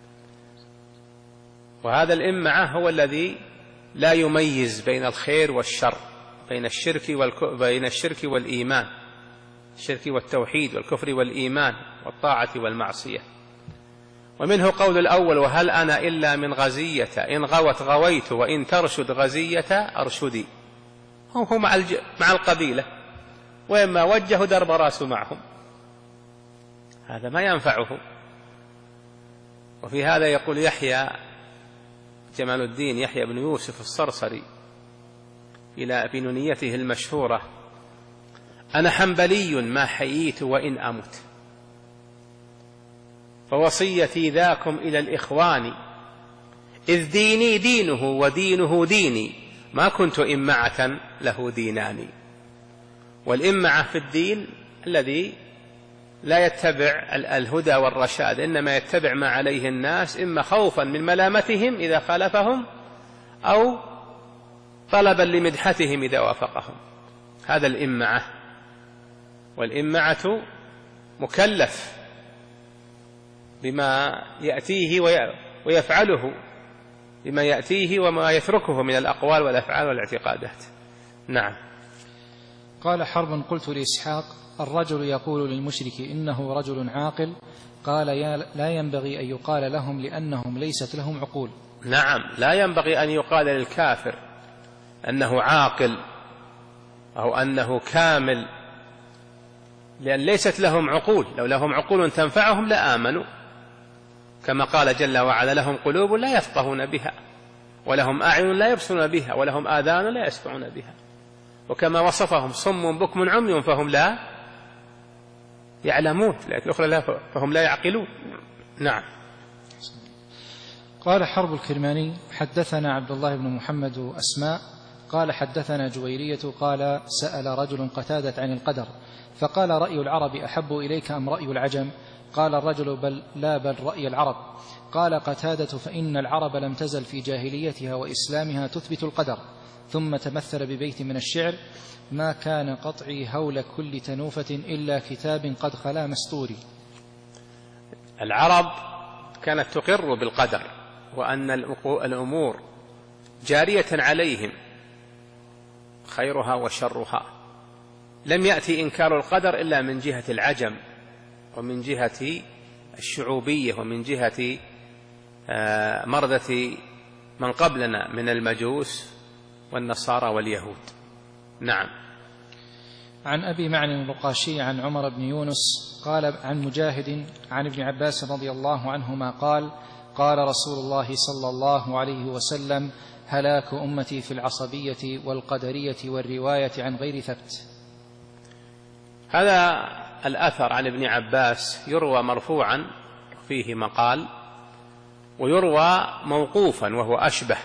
وهذا الإمعة هو الذي لا يميز بين الخير والشر، بين الشرك والك... بين الشرك والإيمان، الشرك والتوحيد والكفر والإيمان والطاعة والمعصية. ومنه قول الأول وهل أنا إلا من غزية إن غوت غويت وإن ترشد غزية أرشدي. هو مع, الج... مع القبيلة، وإما وجه درب راسه معهم، هذا ما ينفعه. وفي هذا يقول يحيى جمال الدين يحيى بن يوسف الصرصري إلى بنونيته المشهورة أنا حنبلي ما حييت وإن أمت. فوصيتي ذاكم إلى الإخوان إذ ديني دينه ودينه ديني ما كنت إمعة له دينان. والإمعة في الدين الذي لا يتبع الهدى والرشاد، إنما يتبع ما عليه الناس، إما خوفا من ملامتهم إذا خالفهم أو طلبا لمدحتهم إذا وافقهم. هذا الإمعة. والإمعة مكلف بما يأتيه ويفعله، بما يأتيه وما يتركه من الأقوال والأفعال والاعتقادات. نعم. قال حرب: قلت لإسحاق: الرجل يقول للمشرك إنه رجل عاقل، قال: يا لا ينبغي أن يقال لهم لأنهم ليست لهم عقول. نعم، لا ينبغي أن يقال للكافر أنه عاقل أو أنه كامل، لأن ليست لهم عقول. لو لهم عقول تنفعهم لآمنوا، كما قال جل وعلا: لهم قلوب لا يفقهون بها، ولهم أعين لا يبصرون بها، ولهم آذان لا يسمعون بها. وكما وصفهم: صم بكم عمي فهم لا يعلمون، لكن الأخرى لا فهم لا يعقلون. نعم. قال حرب الكرماني: حدثنا عبد الله بن محمد أسماء قال حدثنا جويرية قال: سأل رجل قتادة عن القدر فقال: رأي العرب أحب إليك أم رأي العجم؟ قال الرجل: بل لا بل رأي العرب. قال قتادة: فإن العرب لم تزل في جاهليتها وإسلامها تثبت القدر. ثم تمثل ببيت من الشعر: ما كان قطعي هول كل تنوفة إلا كتاب قد خلا مستوري. العرب كانت تقر بالقدر، وأن الأمور جارية عليهم خيرها وشرها. لم يأتي إنكار القدر إلا من جهة العجم، ومن جهة الشعوبية، ومن جهة مرضة من قبلنا من المجوس والنصارى واليهود. نعم. عن أبي معن الرقاشي عن عمر بن يونس قال عن مجاهد عن ابن عباس رضي الله عنهما قال: قال رسول الله صلى الله عليه وسلم: هلاك أمتي في العصبية والقدرية والرواية عن غير ثبت. هذا الأثر عن ابن عباس يروى مرفوعا فيه مقال، ويروى موقوفا وهو أشبه،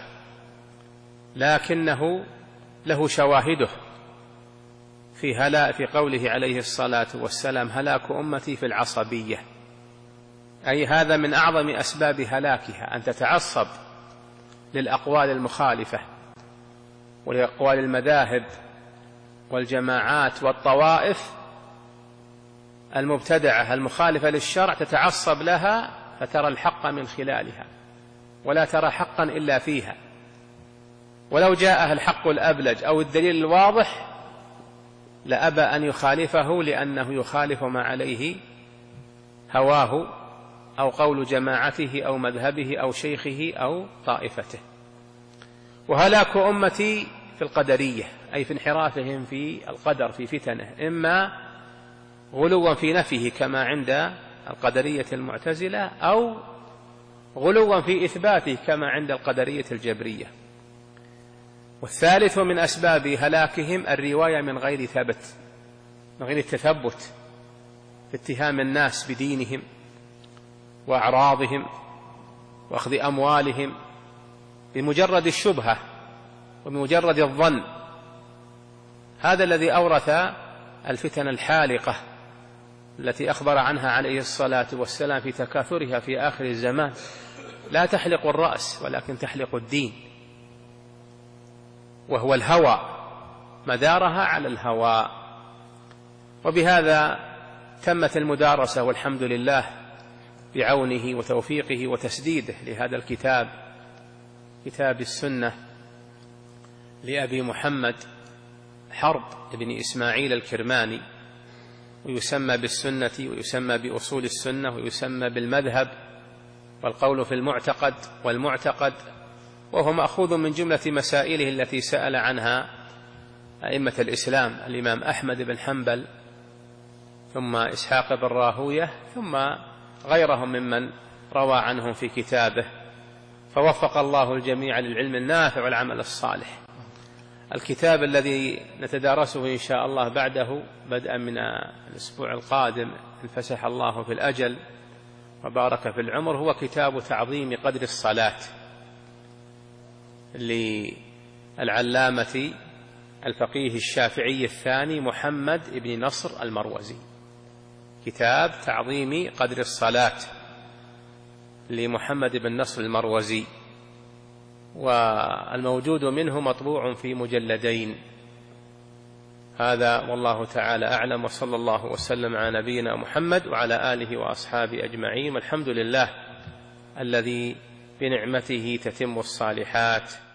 لكنه له شواهده في هلا في قوله عليه الصلاة والسلام: هلاك أمتي في العصبية، أي هذا من أعظم أسباب هلاكها، أن تتعصب للأقوال المخالفة ولأقوال المذاهب والجماعات والطوائف المبتدعة المخالفة للشرع، تتعصب لها فترى الحق من خلالها ولا ترى حقا إلا فيها. ولو جاءها الحق الأبلج أو الدليل الواضح لأبى أن يخالفه، لأنه يخالف ما عليه هواه أو قول جماعته أو مذهبه أو شيخه أو طائفته. وهلاك أمتي في القدرية، أي في انحرافهم في القدر في فتنه، إما غلوا في نفيه كما عند القدرية المعتزلة، أو غلوا في إثباته كما عند القدرية الجبرية. والثالث من أسباب هلاكهم الرواية من غير ثبت، من غير التثبت، في اتهام الناس بدينهم وأعراضهم وأخذ أموالهم بمجرد الشبهة وبمجرد الظن. هذا الذي أورث الفتن الحالقة التي أخبر عنها عليه الصلاة والسلام في تكاثرها في آخر الزمان: لا تحلق الرأس ولكن تحلق الدين، وهو الهوى، مدارها على الهوى. وبهذا تمت المدارسة والحمد لله بعونه وتوفيقه وتسديده لهذا الكتاب، كتاب السنة لأبي محمد حرب بن إسماعيل الكرماني، ويسمى بالسنة ويسمى بأصول السنة ويسمى بالمذهب والقول في المعتقد والمعتقد، وهو مأخوذ من جملة مسائله التي سأل عنها أئمة الإسلام: الإمام أحمد بن حنبل، ثم إسحاق بن راهوية، ثم غيرهم ممن روى عنهم في كتابه. فوفق الله الجميع للعلم النافع والعمل الصالح. الكتاب الذي نتدارسه إن شاء الله بعده بدءا من الأسبوع القادم إن فسح الله في الأجل وبارك في العمر هو كتاب تعظيم قدر الصلاة للعلامة الفقيه الشافعي الثاني محمد بن نصر المروزي، كتاب تعظيم قدر الصلاة لمحمد بن نصر المروزي، والموجود منه مطبوع في مجلدين. هذا والله تعالى أعلم، وصلى الله وسلم على نبينا محمد وعلى آله وأصحابه أجمعين، والحمد لله الذي بنعمته تتم الصالحات.